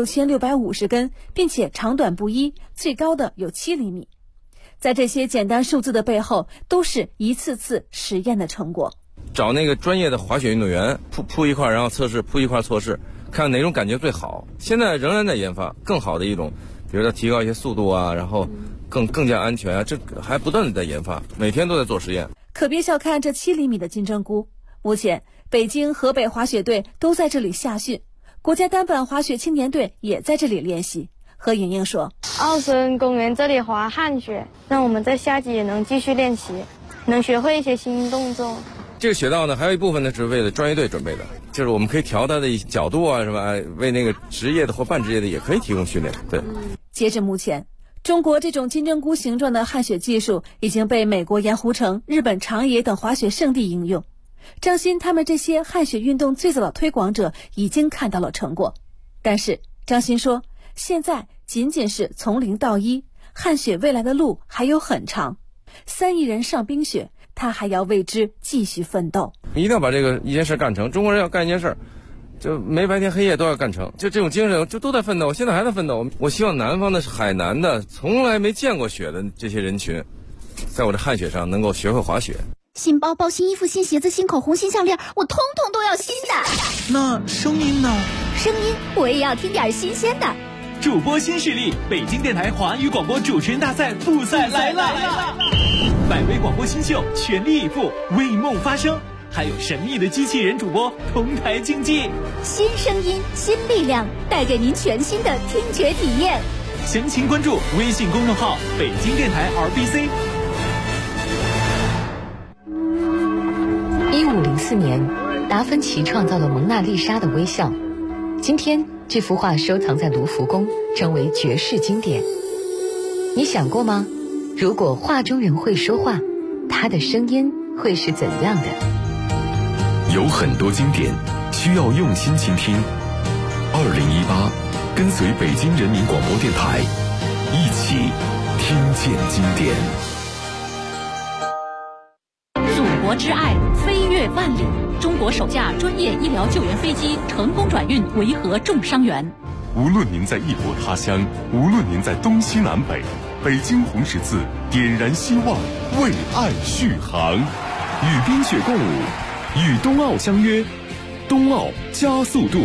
L: 16650根，并且长短不一，最高的有7厘米。在这些简单数字的背后，都是一次次实验的成果。
M: 找那个专业的滑雪运动员铺一块，然后测试，铺一块测试，看哪种感觉最好。现在仍然在研发更好的一种，比如说提高一些速度啊，然后更加安全啊，这还不断的在研发，每天都在做实验。
L: 可别小看这7厘米的金针菇，目前北京、河北滑雪队都在这里夏训，国家单板滑雪青年队也在这里练习。 何莹莹说：
K: 奥森公园这里滑旱雪，让我们在夏季也能继续练习，能学会一些新动作。
M: 这个雪道呢，还有一部分呢是为了专业队准备的，就是我们可以调它的角度啊什么，为那个职业的或半职业的也可以提供训练。对。
L: 截至目前，中国这种金针菇形状的旱雪技术已经被美国盐湖城、日本长野等滑雪胜地应用。张鑫他们这些旱雪运动最早的推广者已经看到了成果，但是张鑫说，现在仅仅是从0到1，旱雪未来的路还有很长。3亿人上冰雪，他还要为之继续奋斗。
M: 一定要把一件事干成，中国人要干一件事，就没白天黑夜都要干成，就这种精神，就都在奋斗。我现在还在奋斗。我希望南方的海南的从来没见过雪的这些人群，在我的旱雪上能够学会滑雪。
P: 新包包、新衣服、新鞋子、新口红、新项链，我通通都要新的。
C: 那声音呢？
P: 声音我也要听点新鲜的。
C: 主播新势力，北京电台华语广播主持人大赛复赛来了！100位广播新秀全力以赴，为梦发声，还有神秘的机器人主播同台竞技。
P: 新声音，新力量，带给您全新的听觉体验。
C: 详情关注微信公众号北京电台 RBC。
Q: 1504年，达芬奇创造了蒙娜丽莎的微笑。今天，这幅画收藏在卢浮宫，成为绝世经典。你想过吗？如果画中人会说话，他的声音会是怎样的？
A: 有很多经典需要用心倾听。2018，跟随北京人民广播电台，一起听见经典。
R: 祖国之爱，飞越万里。中国首架专业医疗救援飞机成功转运维和重伤员。
A: 无论您在异国他乡，无论您在东西南北，北京红十字点燃希望，为爱续航。与冰雪共舞，与冬奥相约，冬奥加速度。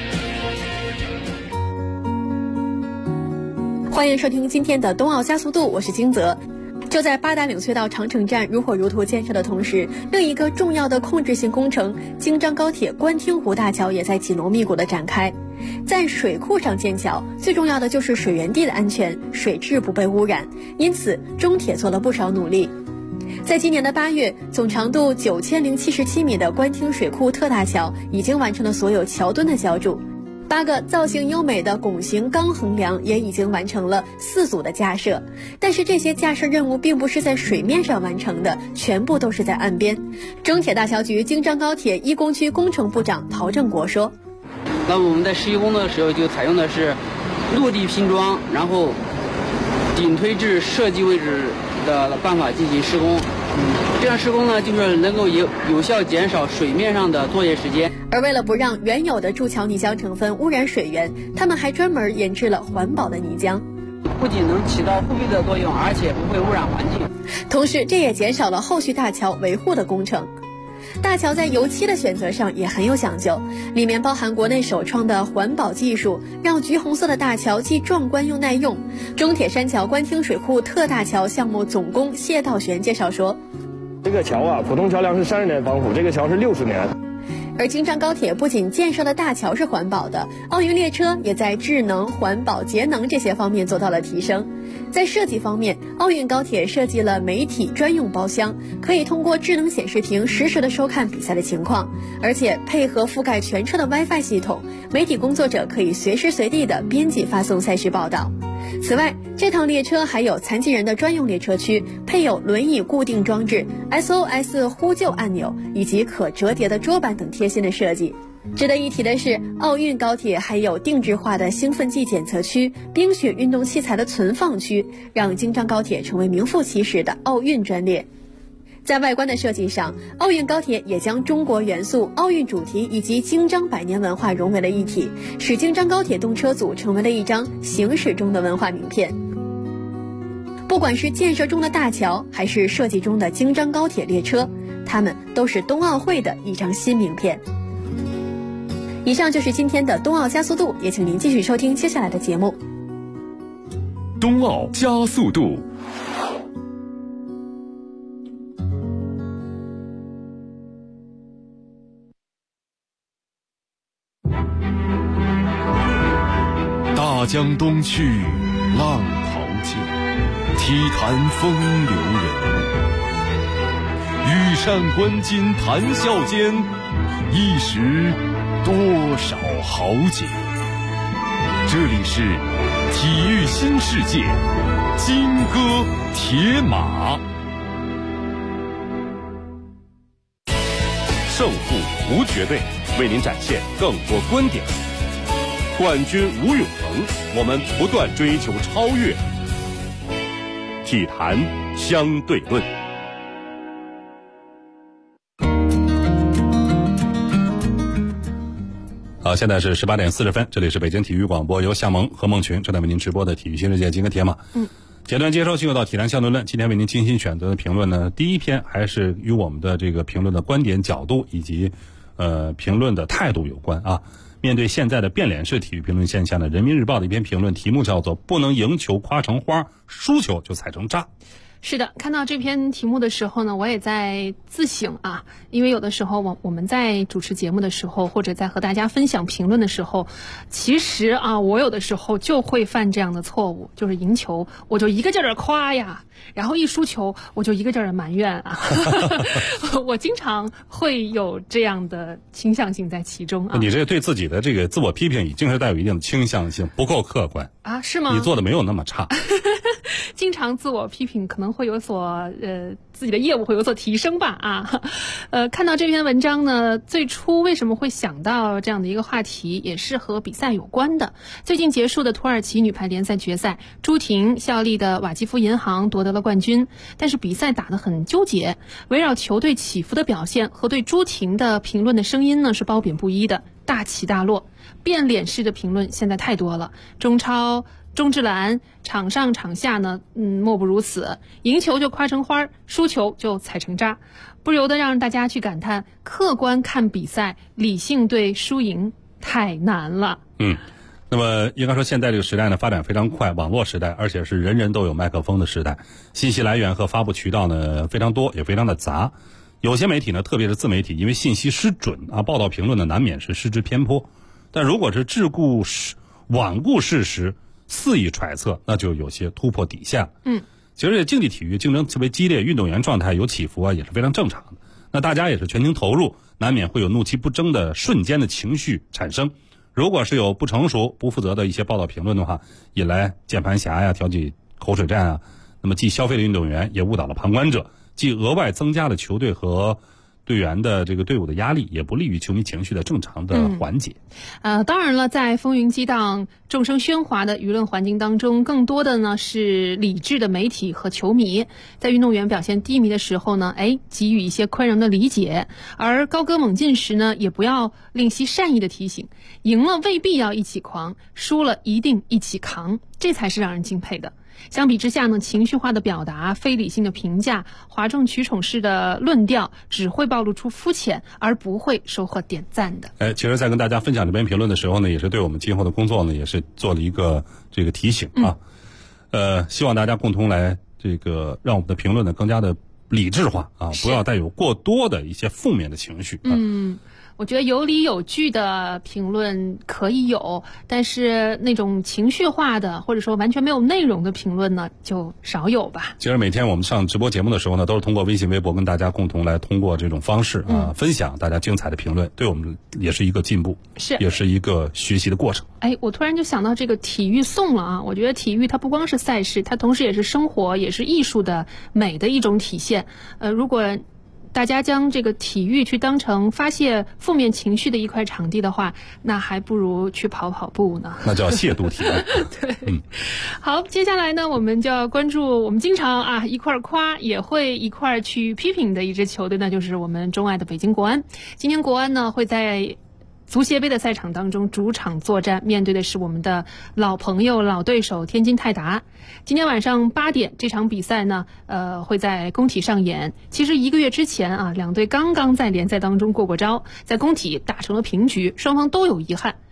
S: 欢迎收听今天的冬奥加速度，我是金泽。就在八达岭隧道长城站如火如荼建设的同时，另一个重要的控制性工程京张高铁官厅湖大桥也在紧锣密鼓地展开。在水库上建桥，最重要的就是水源地的安全，水质不被污染，因此中铁做了不少努力。在今年的8月，总长度9077米的官厅水库特大桥已经完成了所有桥墩的浇筑，8个造型优美的拱形钢横梁也已经完成了4组的架设，但是这些架设任务并不是在水面上完成的，全部都是在岸边。中铁大桥局京张高铁一工区工程部长陶正国说：
F: 那我们在施工工作的时候就采用的是陆地拼装，然后顶推至设计位置的办法进行施工。这样施工呢，就是能够有效减少水面上的作业时间。
S: 而为了不让原有的筑桥泥浆成分污染水源，他们还专门研制了环保的泥浆，
F: 不仅能起到复利的作用，而且不会污染环境。
S: 同时，这也减少了后续大桥维护的工程。大桥在油漆的选择上也很有讲究，里面包含国内首创的环保技术，让橘红色的大桥既壮观又耐用。中铁山桥官厅水库特大桥项目总工谢道玄介绍说：
T: 这个桥啊，普通桥梁是30年防腐，这个桥是60年。
S: 而京张高铁不仅建设的大桥是环保的，奥运列车也在智能、环保、节能这些方面做到了提升。在设计方面，奥运高铁设计了媒体专用包厢，可以通过智能显示屏实时的收看比赛的情况，而且配合覆盖全车的 WiFi 系统，媒体工作者可以随时随地的编辑发送赛事报道。此外，这趟列车还有残疾人的专用列车区，配有轮椅固定装置、SOS 呼救按钮以及可折叠的桌板等贴心的设计。值得一提的是，奥运高铁还有定制化的兴奋剂检测区、冰雪运动器材的存放区，让京张高铁成为名副其实的奥运专列。在外观的设计上，奥运高铁也将中国元素、奥运主题以及京张百年文化融为了一体，使京张高铁动车组成为了一张行驶中的文化名片。不管是建设中的大桥，还是设计中的京张高铁列车，它们都是冬奥会的一张新名片。以上就是今天的冬奥加速度，也请您继续收听接下来的节目。
A: 冬奥加速度。大大江东去，浪淘尽，体坛风流人物。羽扇纶巾谈笑间，一时多少豪杰。这里是体育新世界，金戈铁马。胜负无绝对，为您展现更多观点。冠军无永恒，我们不断追求超越。体坛相对论。
E: 好，现在是18点40分，这里是北京体育广播，由夏萌和孟群正在为您直播的体育新世界金戈铁马。简短接收，进入到体坛相对论。今天为您精心选择的评论呢，第一篇还是与我们的这个评论的观点角度以及评论的态度有关啊。面对现在的变脸式体育评论现象呢，人民日报的一篇评论题目叫做不能赢球夸成花，输球就踩成渣。
D: 是的，看到这篇题目的时候呢，我也在自省啊，因为有的时候我们在主持节目的时候，或者在和大家分享评论的时候，其实啊，我有的时候就会犯这样的错误，就是赢球我就一个劲儿夸呀，然后一输球我就一个劲儿埋怨啊。我经常会有这样的倾向性在其中啊。
E: 你这对自己的这个自我批评已经是带有一定的倾向性，不够客观
D: 啊？是吗？
E: 你做的没有那么差。
D: 经常自我批评可能会有所自己的业务会有所提升吧啊。看到这篇文章呢，最初为什么会想到这样的一个话题，也是和比赛有关的。最近结束的土耳其女排联赛决赛，朱婷效力的瓦基夫银行夺得了冠军，但是比赛打得很纠结，围绕球队起伏的表现和对朱婷的评论的声音呢是褒贬不一的，大起大落。变脸式的评论现在太多了，中超钟志兰场上场下呢，莫不如此，赢球就夸成花，输球就踩成渣，不由得让大家去感叹，客观看比赛，理性对输赢太难了。
E: 那么应该说现在这个时代呢发展非常快，网络时代，而且是人人都有麦克风的时代，信息来源和发布渠道呢非常多，也非常的杂。有些媒体呢，特别是自媒体，因为信息失准啊，报道评论呢难免是失之偏颇。但如果是罔顾事实，肆意揣测，那就有些突破底线。其实这竞技体育竞争特别激烈，运动员状态有起伏啊，也是非常正常的。那大家也是全情投入，难免会有怒其不争的瞬间的情绪产生。如果是有不成熟、不负责的一些报道评论的话，引来键盘侠呀、挑起口水战啊，那么既消费了运动员，也误导了旁观者，既额外增加了球队和队员的这个队伍的压力，也不利于球迷情绪的正常的缓解。
D: 当然了，在风云激荡、众生喧哗的舆论环境当中，更多的呢是理智的媒体和球迷，在运动员表现低迷的时候呢，给予一些宽容的理解，而高歌猛进时呢，也不要吝惜善意的提醒，赢了未必要一起狂，输了一定一起扛，这才是让人敬佩的。相比之下呢，情绪化的表达、非理性的评价、哗众取宠式的论调，只会暴露出肤浅，而不会收获点赞的。
E: 其实在跟大家分享这篇评论的时候呢，也是对我们今后的工作呢，也是做了一个这个提醒啊。希望大家共同来这个让我们的评论呢更加的理智化啊，不要带有过多的一些负面的情绪。
D: 我觉得有理有据的评论可以有，但是那种情绪化的或者说完全没有内容的评论呢，就少有吧。
E: 其实每天我们上直播节目的时候呢，都是通过微信、微博跟大家共同来通过这种方式分享大家精彩的评论，对我们也是一个进步，也是一个学习的过程。
D: 我突然就想到这个体育颂了啊！我觉得体育它不光是赛事，它同时也是生活，也是艺术的美的一种体现。如果大家将这个体育去当成发泄负面情绪的一块场地的话，那还不如去跑跑步呢。
E: 那叫亵渎体育。
D: 对，好，接下来呢，我们就要关注我们经常一块夸，也会一块去批评的一支球队，那就是我们钟爱的北京国安。今天国安呢会在足协杯的赛场当中主场作战，面对的是我们的老朋友、老对手天津泰达。今天晚上8点，这场比赛呢，会在工体上演。其实1个月之前两队刚刚在联赛当中过招，在工体打成了平局，双方都有遗憾。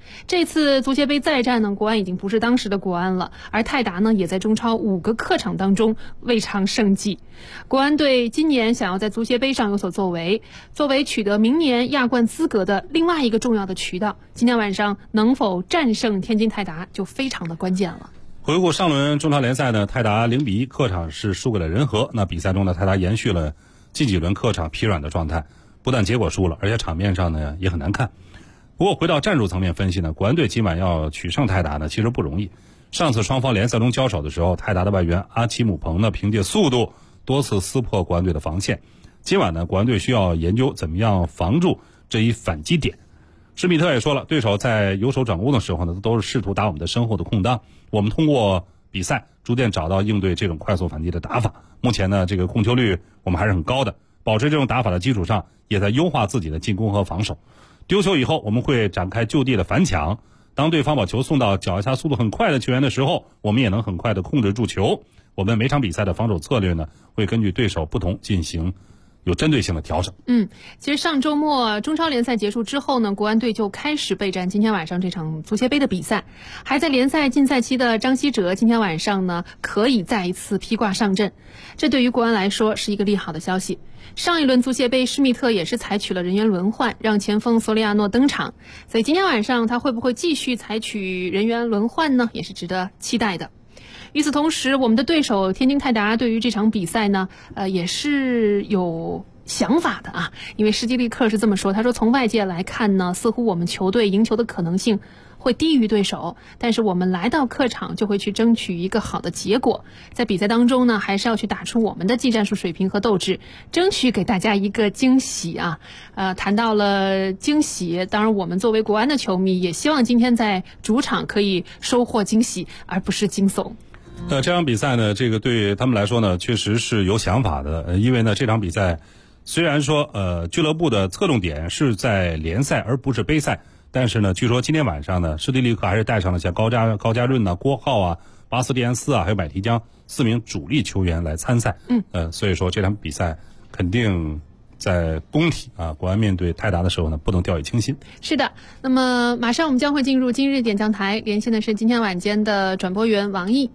D: 这次足协杯再战呢，国安已经不是当时的国安了，而泰达呢也在中超5个客场当中未尝胜绩。国安队今年想要在足协杯上有所作为，作为取得明年亚冠资格的另外一个重要的渠道，今天晚上能否战胜天津泰达就非常的关键了。
E: 回顾上轮中超联赛呢，泰达0-1客场是输给了人和。那比赛中呢，泰达延续了近几轮客场疲软的状态，不但结果输了，而且场面上呢也很难看。不过回到战术层面分析呢，国安队今晚要取胜泰达呢其实不容易。上次双方联赛中交手的时候，泰达的外援阿奇姆彭呢凭借速度多次撕破国安队的防线。今晚呢，国安队需要研究怎么样防住这一反击点。施密特也说了，对手在由守转攻的时候呢，都是试图打我们的身后的空当。我们通过比赛逐渐找到应对这种快速反击的打法。目前呢，这个控球率我们还是很高的，保持这种打法的基础上，也在优化自己的进攻和防守。丢球以后，我们会展开就地的反抢。当对方把球送到脚下速度很快的球员的时候，我们也能很快的控制住球。我们每场比赛的防守策略呢，会根据对手不同进行有针对性的调整。
D: 其实上周末中超联赛结束之后呢，国安队就开始备战今天晚上这场足协杯的比赛。还在联赛禁赛期的张稀哲今天晚上呢可以再一次披挂上阵，这对于国安来说是一个利好的消息。上一轮足协杯施密特也是采取了人员轮换，让前锋索里亚诺登场，所以今天晚上他会不会继续采取人员轮换呢，也是值得期待的。与此同时，我们的对手天津泰达对于这场比赛呢，也是有想法的啊。因为施基利克是这么说，他说从外界来看呢，似乎我们球队赢球的可能性会低于对手，但是我们来到客场就会去争取一个好的结果。在比赛当中呢，还是要去打出我们的技战术水平和斗志，争取给大家一个惊喜啊。谈到了惊喜，当然我们作为国安的球迷也希望今天在主场可以收获惊喜，而不是惊悚。
E: 这场比赛呢，这个对他们来说呢，确实是有想法的。因为呢，这场比赛虽然说俱乐部的侧重点是在联赛而不是杯赛，但是呢，据说今天晚上呢，施蒂利克还是带上了像高加润啊、郭浩啊、巴斯蒂安斯啊，还有买提江4名主力球员来参赛。所以说这场比赛肯定在工体啊，国安面对泰达的时候呢，不能掉以轻心。
D: 是的，那么马上我们将会进入今日点将台，连线的是今天晚间的转播员王毅。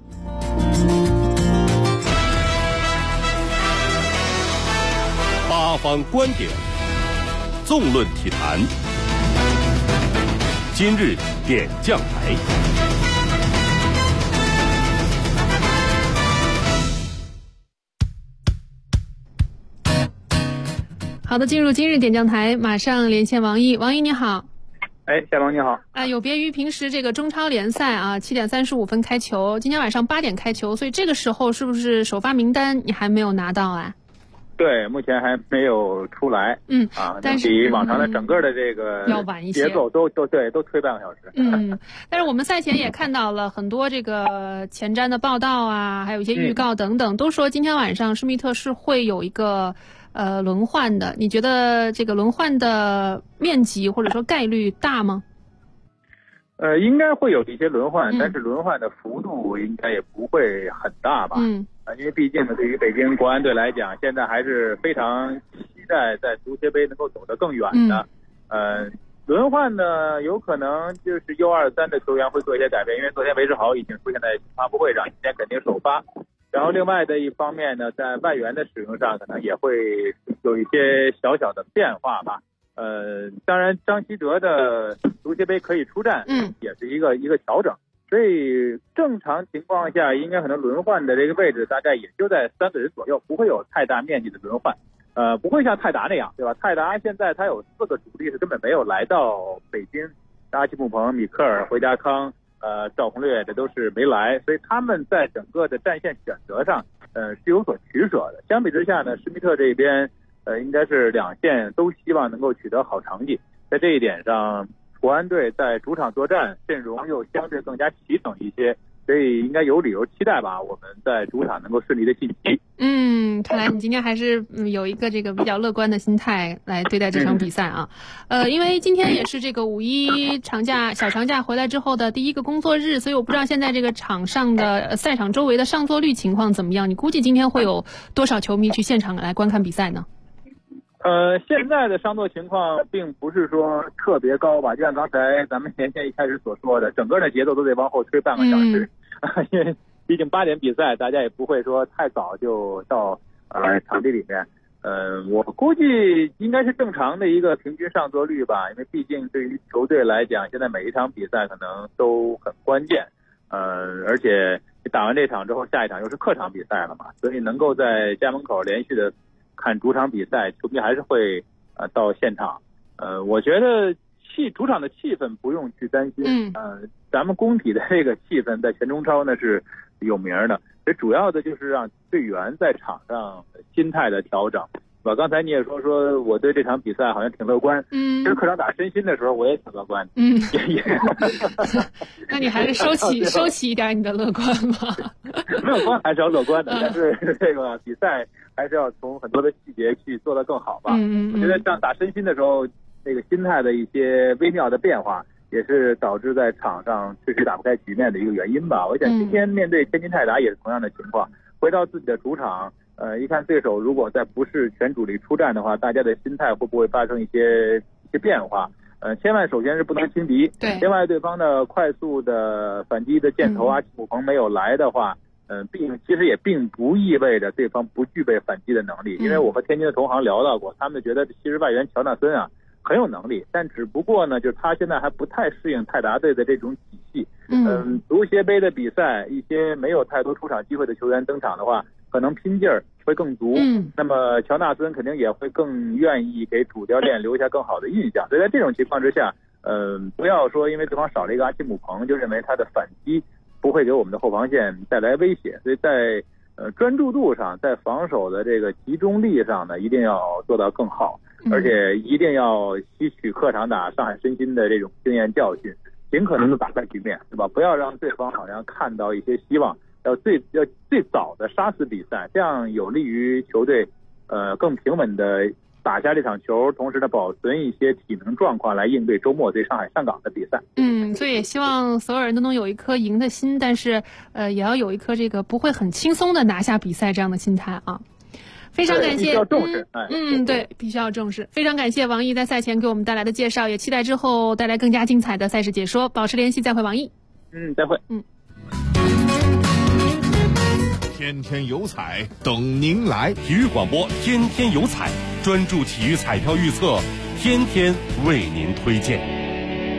A: 八方观点，纵论体坛，今日点将台。
D: 好的，进入今日点将台，马上连线王毅。王毅你好。
U: 夏龙你好。
D: 有别于平时这个中超联赛啊，7点35分开球，今天晚上8点开球，所以这个时候是不是首发名单你还没有拿到啊？
U: 对，目前还没有出来。但是比往常的整个的这个
D: 要晚一些，
U: 节奏都推半个小时。
D: 但是我们赛前也看到了很多这个前瞻的报道啊，还有一些预告等等，都说今天晚上施密特是会有一个轮换的。你觉得这个轮换的面积或者说概率大吗？
U: 应该会有一些轮换，但是轮换的幅度应该也不会很大吧。因为毕竟呢，对于北京国安队来讲，现在还是非常期待在足协杯能够走得更远的。轮换呢，有可能就是 U23 的球员会做一些改变，因为昨天韦世豪已经出现在发布会上，今天肯定首发。然后另外的一方面呢，在外援的使用上可能也会有一些小小的变化吧。当然张稀哲的足协杯可以出战，也是一个调整。所以正常情况下，应该可能轮换的这个位置大概也就在3个人左右，不会有太大面积的轮换。不会像泰达那样，对吧？泰达现在他有4个主力是根本没有来到北京，阿奇姆彭、米克尔、回家康、赵宏略，这都是没来，所以他们在整个的战线选择上，是有所取舍的。相比之下呢，施密特这边，应该是2线都希望能够取得好成绩，在这一点上。国安队在主场作战，阵容又相对更加齐整一些，所以应该有理由期待吧，我们在主场能够顺利的晋级。
D: 看来你今天还是有一个这个比较乐观的心态来对待这场比赛啊。因为今天也是这个5·1小长假回来之后的第一个工作日，所以我不知道现在这个场上的赛场周围的上座率情况怎么样，你估计今天会有多少球迷去现场来观看比赛呢？
U: 现在的伤作情况并不是说特别高吧，就像刚才咱们连线一开始所说的，整个的节奏都得往后推半个小时，因为毕竟8点比赛，大家也不会说太早就到场地里面。我估计应该是正常的一个平均上座率吧，因为毕竟对于球队来讲，现在每一场比赛可能都很关键，而且打完这场之后，下一场又是客场比赛了嘛，所以能够在家门口连续的看主场比赛，球迷还是会到现场。我觉得主场的气氛不用去担心，咱们工体的这个气氛在前中超呢是有名的，所以主要的就是让队员在场上心态的调整。刚才你也说我对这场比赛好像挺乐观，其实客场打申鑫的时候我也挺乐观的，
D: 那你还是收起一点你的乐观吧。
U: 乐观还是要乐观的，但是这个比赛还是要从很多的细节去做得更好吧。我觉得像打申鑫的时候，那个心态的一些微妙的变化，也是导致在场上确实打不开局面的一个原因吧。我想今天面对天津泰达也是同样的情况，回到自己的主场。一看对手如果在不是全主力出战的话，大家的心态会不会发生一些变化？千万首先是不能轻敌。
D: 对。
U: 另外，对方的快速的反击的箭头齐普鹏没有来的话，其实也并不意味着对方不具备反击的能力。因为我和天津的同行聊到过，他们觉得70外援乔纳森很有能力，但只不过呢，就是他现在还不太适应泰达队的这种体系。足协杯的比赛，一些没有太多出场机会的球员登场的话，可能拼劲儿会更足。那么乔纳森肯定也会更愿意给主教练留下更好的印象。所以在这种情况之下，不要说因为对方少了一个齐普鹏，就认为他的反击不会给我们的后防线带来威胁。所以在专注度上，在防守的这个集中力上呢，一定要做到更好，而且一定要吸取客场打上海申鑫的这种经验教训，尽可能的打开局面，对吧？不要让对方好像看到一些希望，要最早的杀死比赛，这样有利于球队更平稳的打下这场球，同时呢保存一些体能状况来应对周末对上海上港的比赛。
D: 所以也希望所有人都能有一颗赢的心，但是也要有一颗这个不会很轻松的拿下比赛这样的心态啊。非常感谢，
U: 必须要重视。
D: 对，必须要重视。非常感谢王毅在赛前给我们带来的介绍，也期待之后带来更加精彩的赛事解说。保持联系，再会，王毅。
U: 再会。
A: 天天有彩等您来，体育广播天天有彩，专注体育彩票预测，天天为您推荐。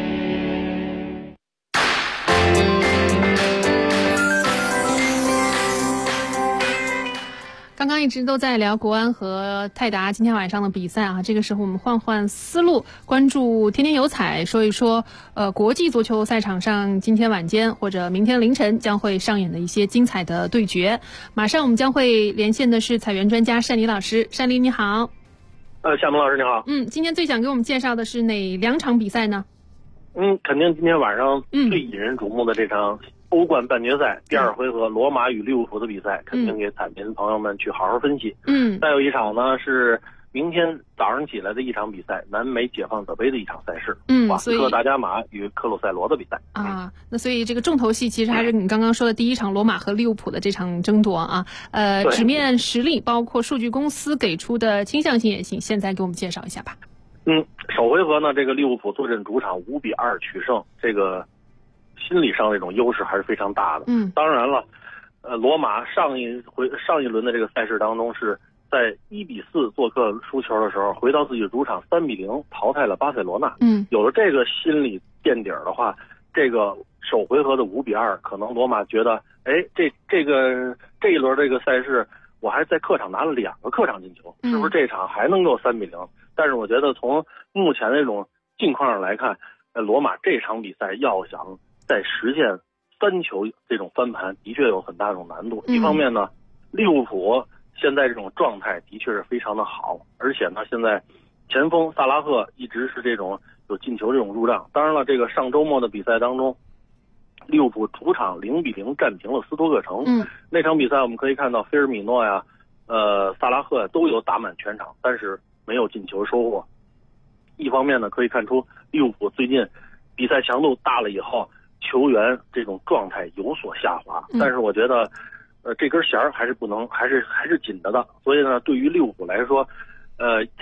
D: 刚刚一直都在聊国安和泰达今天晚上的比赛啊，这个时候我们换思路，关注天天有彩，说一说国际足球赛场上今天晚间或者明天凌晨将会上演的一些精彩的对决。马上我们将会连线的是彩源专家单黎老师。单黎你好。
B: 夏萌老师你好。
D: 今天最想给我们介绍的是哪2场比赛呢？
B: 肯定今天晚上最引人瞩目的这场欧冠半决赛第2回合罗马与利物浦的比赛，肯定给彩民朋友们去好好分析。再有一场呢是明天早上起来的一场比赛，南美解放者杯的一场赛事，瓦斯科达伽马与克鲁塞罗的比赛
D: 那所以这个重头戏其实还是你刚刚说的第一场罗马和利物浦的这场争夺啊。纸面实力包括数据公司给出的倾向性也行，现在给我们介绍一下吧。
B: 首回合呢，这个利物浦坐镇主场5-2取胜，这个心理上这种优势还是非常大的。当然了，罗马上一轮的这个赛事当中是在1-4做客输球的时候，回到自己的主场3-0淘汰了巴塞罗那。有了这个心理垫底的话，这个首回合的5-2，可能罗马觉得，这一轮这个赛事我还在客场拿了2个客场进球，是不是这场还能够3-0？但是我觉得从目前的这种境况上来看，罗马这场比赛要想再实现3球这种翻盘，的确有很大的这种难度。一方面呢，利物浦现在这种状态的确是非常的好，而且呢，现在前锋萨拉赫一直是这种有进球这种入账。当然了，这个上周末的比赛当中，利物浦主场0-0战平了斯托克城。那场比赛我们可以看到菲尔米诺呀、萨拉赫都有打满全场，但是没有进球收获。一方面呢，可以看出利物浦最近比赛强度大了以后，球员这种状态有所下滑。但是我觉得，这根弦还是不能，还是紧着的。所以呢，对于利物浦来说，这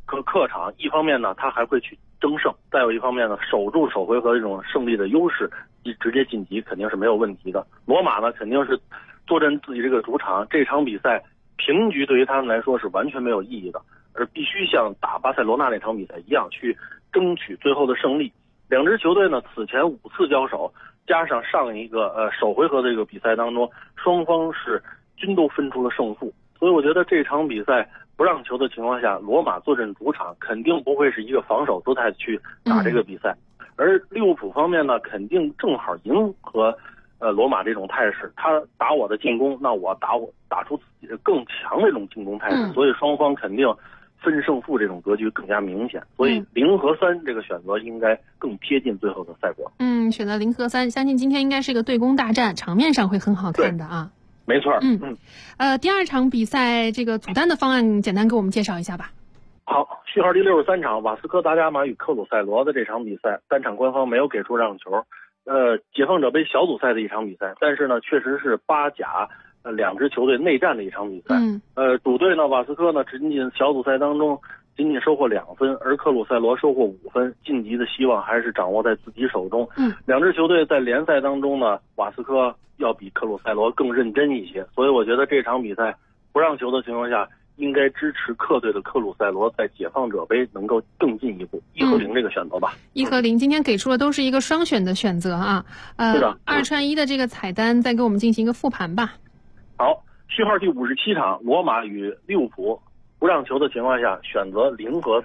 B: 客场，一方面呢他还会去争胜，再有一方面呢守住首回合这种胜利的优势，直接晋级肯定是没有问题的。罗马呢肯定是坐镇自己这个主场，这场比赛平局对于他们来说是完全没有意义的，而必须像打巴塞罗那那场比赛一样去争取最后的胜利。两支球队呢此前5次交手，加上上一个首回合的这个比赛当中，双方是均都分出了胜负，所以我觉得这场比赛不让球的情况下，罗马坐镇主场肯定不会是一个防守姿态去打这个比赛，而利物浦方面呢肯定正好迎合罗马这种态势，他打我的进攻，那我打出自己的更强的这种进攻态势，所以双方肯定分胜负这种格局更加明显，所以0和3这个选择应该更贴近最后的赛果。
D: 选择0和3，相信今天应该是个对攻大战，场面上会很好看的啊。
B: 没错。
D: 第二场比赛这个组单的方案简单给我们介绍一下吧。
B: 好，序号第63场，瓦斯科达伽马与克鲁塞罗的这场比赛，单场官方没有给出让球。解放者杯小组赛的一场比赛，但是呢确实是巴甲两支球队内战的一场比赛。主队呢瓦斯科呢仅仅小组赛当中仅仅收获2分，而克鲁塞罗收获5分，晋级的希望还是掌握在自己手中。两支球队在联赛当中呢，瓦斯科要比克鲁塞罗更认真一些，所以我觉得这场比赛不让球的情况下，应该支持客队的克鲁塞罗在解放者杯能够更进一步，1和0这个选择吧。
D: 1和0，今天给出的都是一个双选的选择啊。
B: 是的。
D: 2串1的这个彩单，再给我们进行一个复盘吧。
B: 好，序号第57场，罗马与利物浦，不让球的情况下选择0和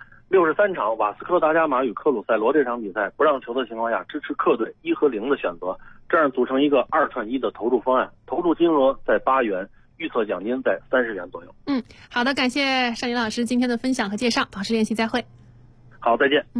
B: 3。63场，瓦斯科达伽马与克鲁塞罗这场比赛，不让球的情况下支持客队1和0的选择，这样组成一个2串1的投注方案，投注金额在8元。预测奖金在30元左右。
D: 好的，感谢尚林老师今天的分享和介绍，跑师练习再会。
B: 好，再见。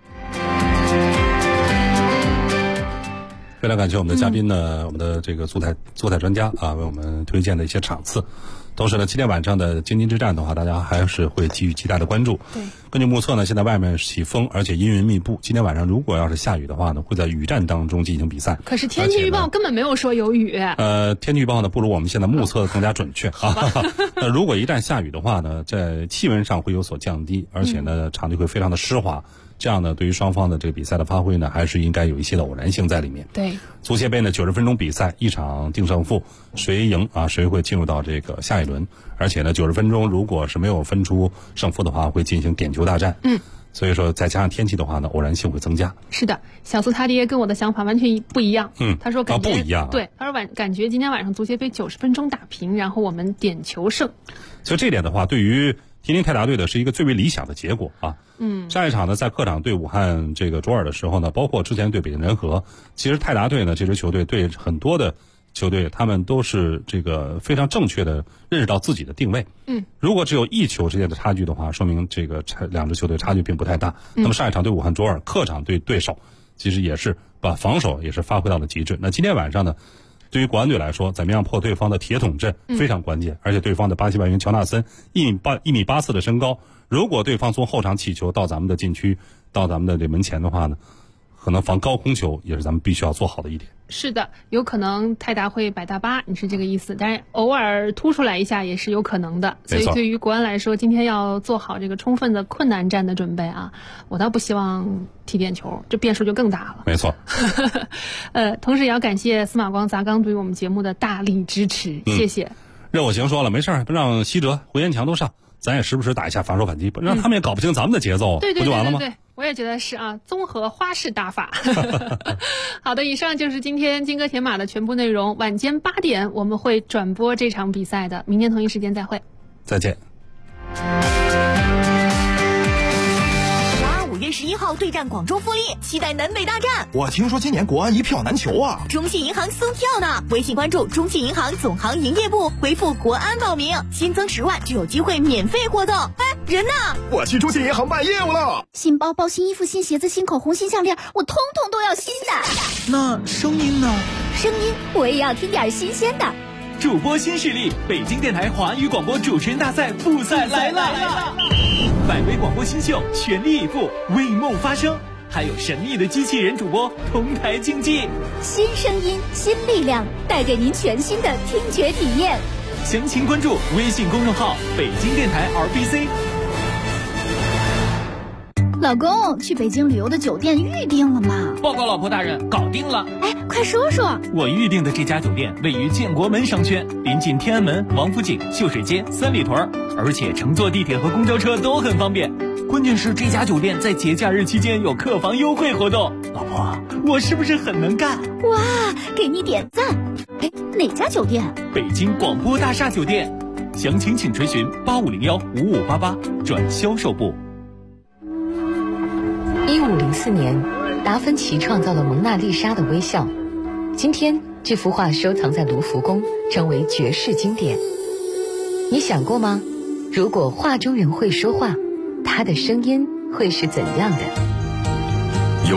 E: 非常感谢我们的嘉宾呢，我们的这个足彩专家啊，为我们推荐的一些场次。同时呢，今天晚上的京津之战的话，大家还是会给予极大的关注。
D: 对，
E: 根据目测呢，现在外面起风，而且阴云密布。今天晚上如果要是下雨的话呢，会在雨战当中进行比赛。
D: 可是天气预报根本没有说有雨。
E: 天气预报呢，不如我们现在目测的更加准确啊。那如果一旦下雨的话呢，在气温上会有所降低，而且呢，场地会非常的湿滑。这样呢，对于双方的这个比赛的发挥呢，还是应该有一些的偶然性在里面。
D: 对，
E: 足协杯呢，90分钟比赛，一场定胜负，谁赢啊，谁会进入到这个下一轮。而且呢，90分钟如果是没有分出胜负的话，会进行点球大战。所以说再加上天气的话呢，偶然性会增加。是的，
D: 小苏他爹跟我的想法完全不一样。他说感觉
E: 不一样。
D: 对，他说感觉今天晚上足协杯90分钟打平，然后我们点球胜。
E: 所以这点的话，对于天津泰达队的是一个最为理想的结果啊。上一场呢，在客场对武汉这个卓尔的时候呢，包括之前对北京人和，其实泰达队呢这支球队对很多的球队，他们都是这个非常正确的认识到自己的定位。如果只有1球之间的差距的话，说明这个两支球队差距并不太大。那么上一场对武汉卓尔，客场对对手，其实也是把防守也是发挥到了极致。那今天晚上呢，对于国安队来说，怎么样破对方的铁桶阵非常关键，而且对方的巴西外援乔纳森1米84的身高，如果对方从后场起球到咱们的禁区，到咱们的这门前的话呢，可能防高空球也是咱们必须要做好的一点。
D: 是的，有可能泰达会摆大巴，你是这个意思，但是偶尔突出来一下也是有可能的。所以对于国安来说，今天要做好这个充分的困难战的准备啊！我倒不希望踢点球，这变数就更大了。
E: 没错。
D: 同时也要感谢司马光、砸缸对于我们节目的大力支持，谢谢。
E: 任我行说了，没事儿，让西哲、胡彦强都上，咱也时不时打一下防守反击，让他们也搞不清咱们的节奏，
D: 对，
E: 不就完了吗？
D: 对，我也觉得是啊，综合花式打法。好的，以上就是今天金戈铁马的全部内容。晚间8点我们会转播这场比赛的，明天同一时间再会。
E: 再见。
H: 5月11号对战广州富力，期待南北大战。
V: 我听说今年国安一票难求啊！
H: 中信银行送票呢，微信关注中信银行总行营业部，回复国安报名，新增10万就有机会免费获赠。哎，人呢？
V: 我去中信银行办业务了。
P: 新包包、新衣服、新鞋子、新口红、新项链，我通通都要新的。
V: 那声音呢？
P: 声音我也要听点新鲜的。
C: 主播新势力，北京电台华语广播主持人大赛复赛来了！百位广播新秀全力以赴，为梦发声，还有神秘的机器人主播同台竞技，
P: 新声音、新力量，带给您全新的听觉体验。
C: 详情关注微信公众号北京电台 RBC。
P: 老公，去北京旅游的酒店预定了吗？
G: 报告老婆大人，搞定了。
P: 哎，快说说。
G: 我预定的这家酒店位于建国门商圈，临近天安门、王府井、秀水街、三里屯，而且乘坐地铁和公交车都很方便。关键是这家酒店在节假日期间有客房优惠活动。老婆，我是不是很能干？
P: 哇，给你点赞。哎，哪家酒店？
G: 北京广播大厦酒店。详情请垂询85015588转销售部。
Q: 1504年，达芬奇创造了蒙娜丽莎的微笑。今天，这幅画收藏在卢浮宫，成为绝世经典。你想过吗？如果画中人会说话，他的声音会是怎样的？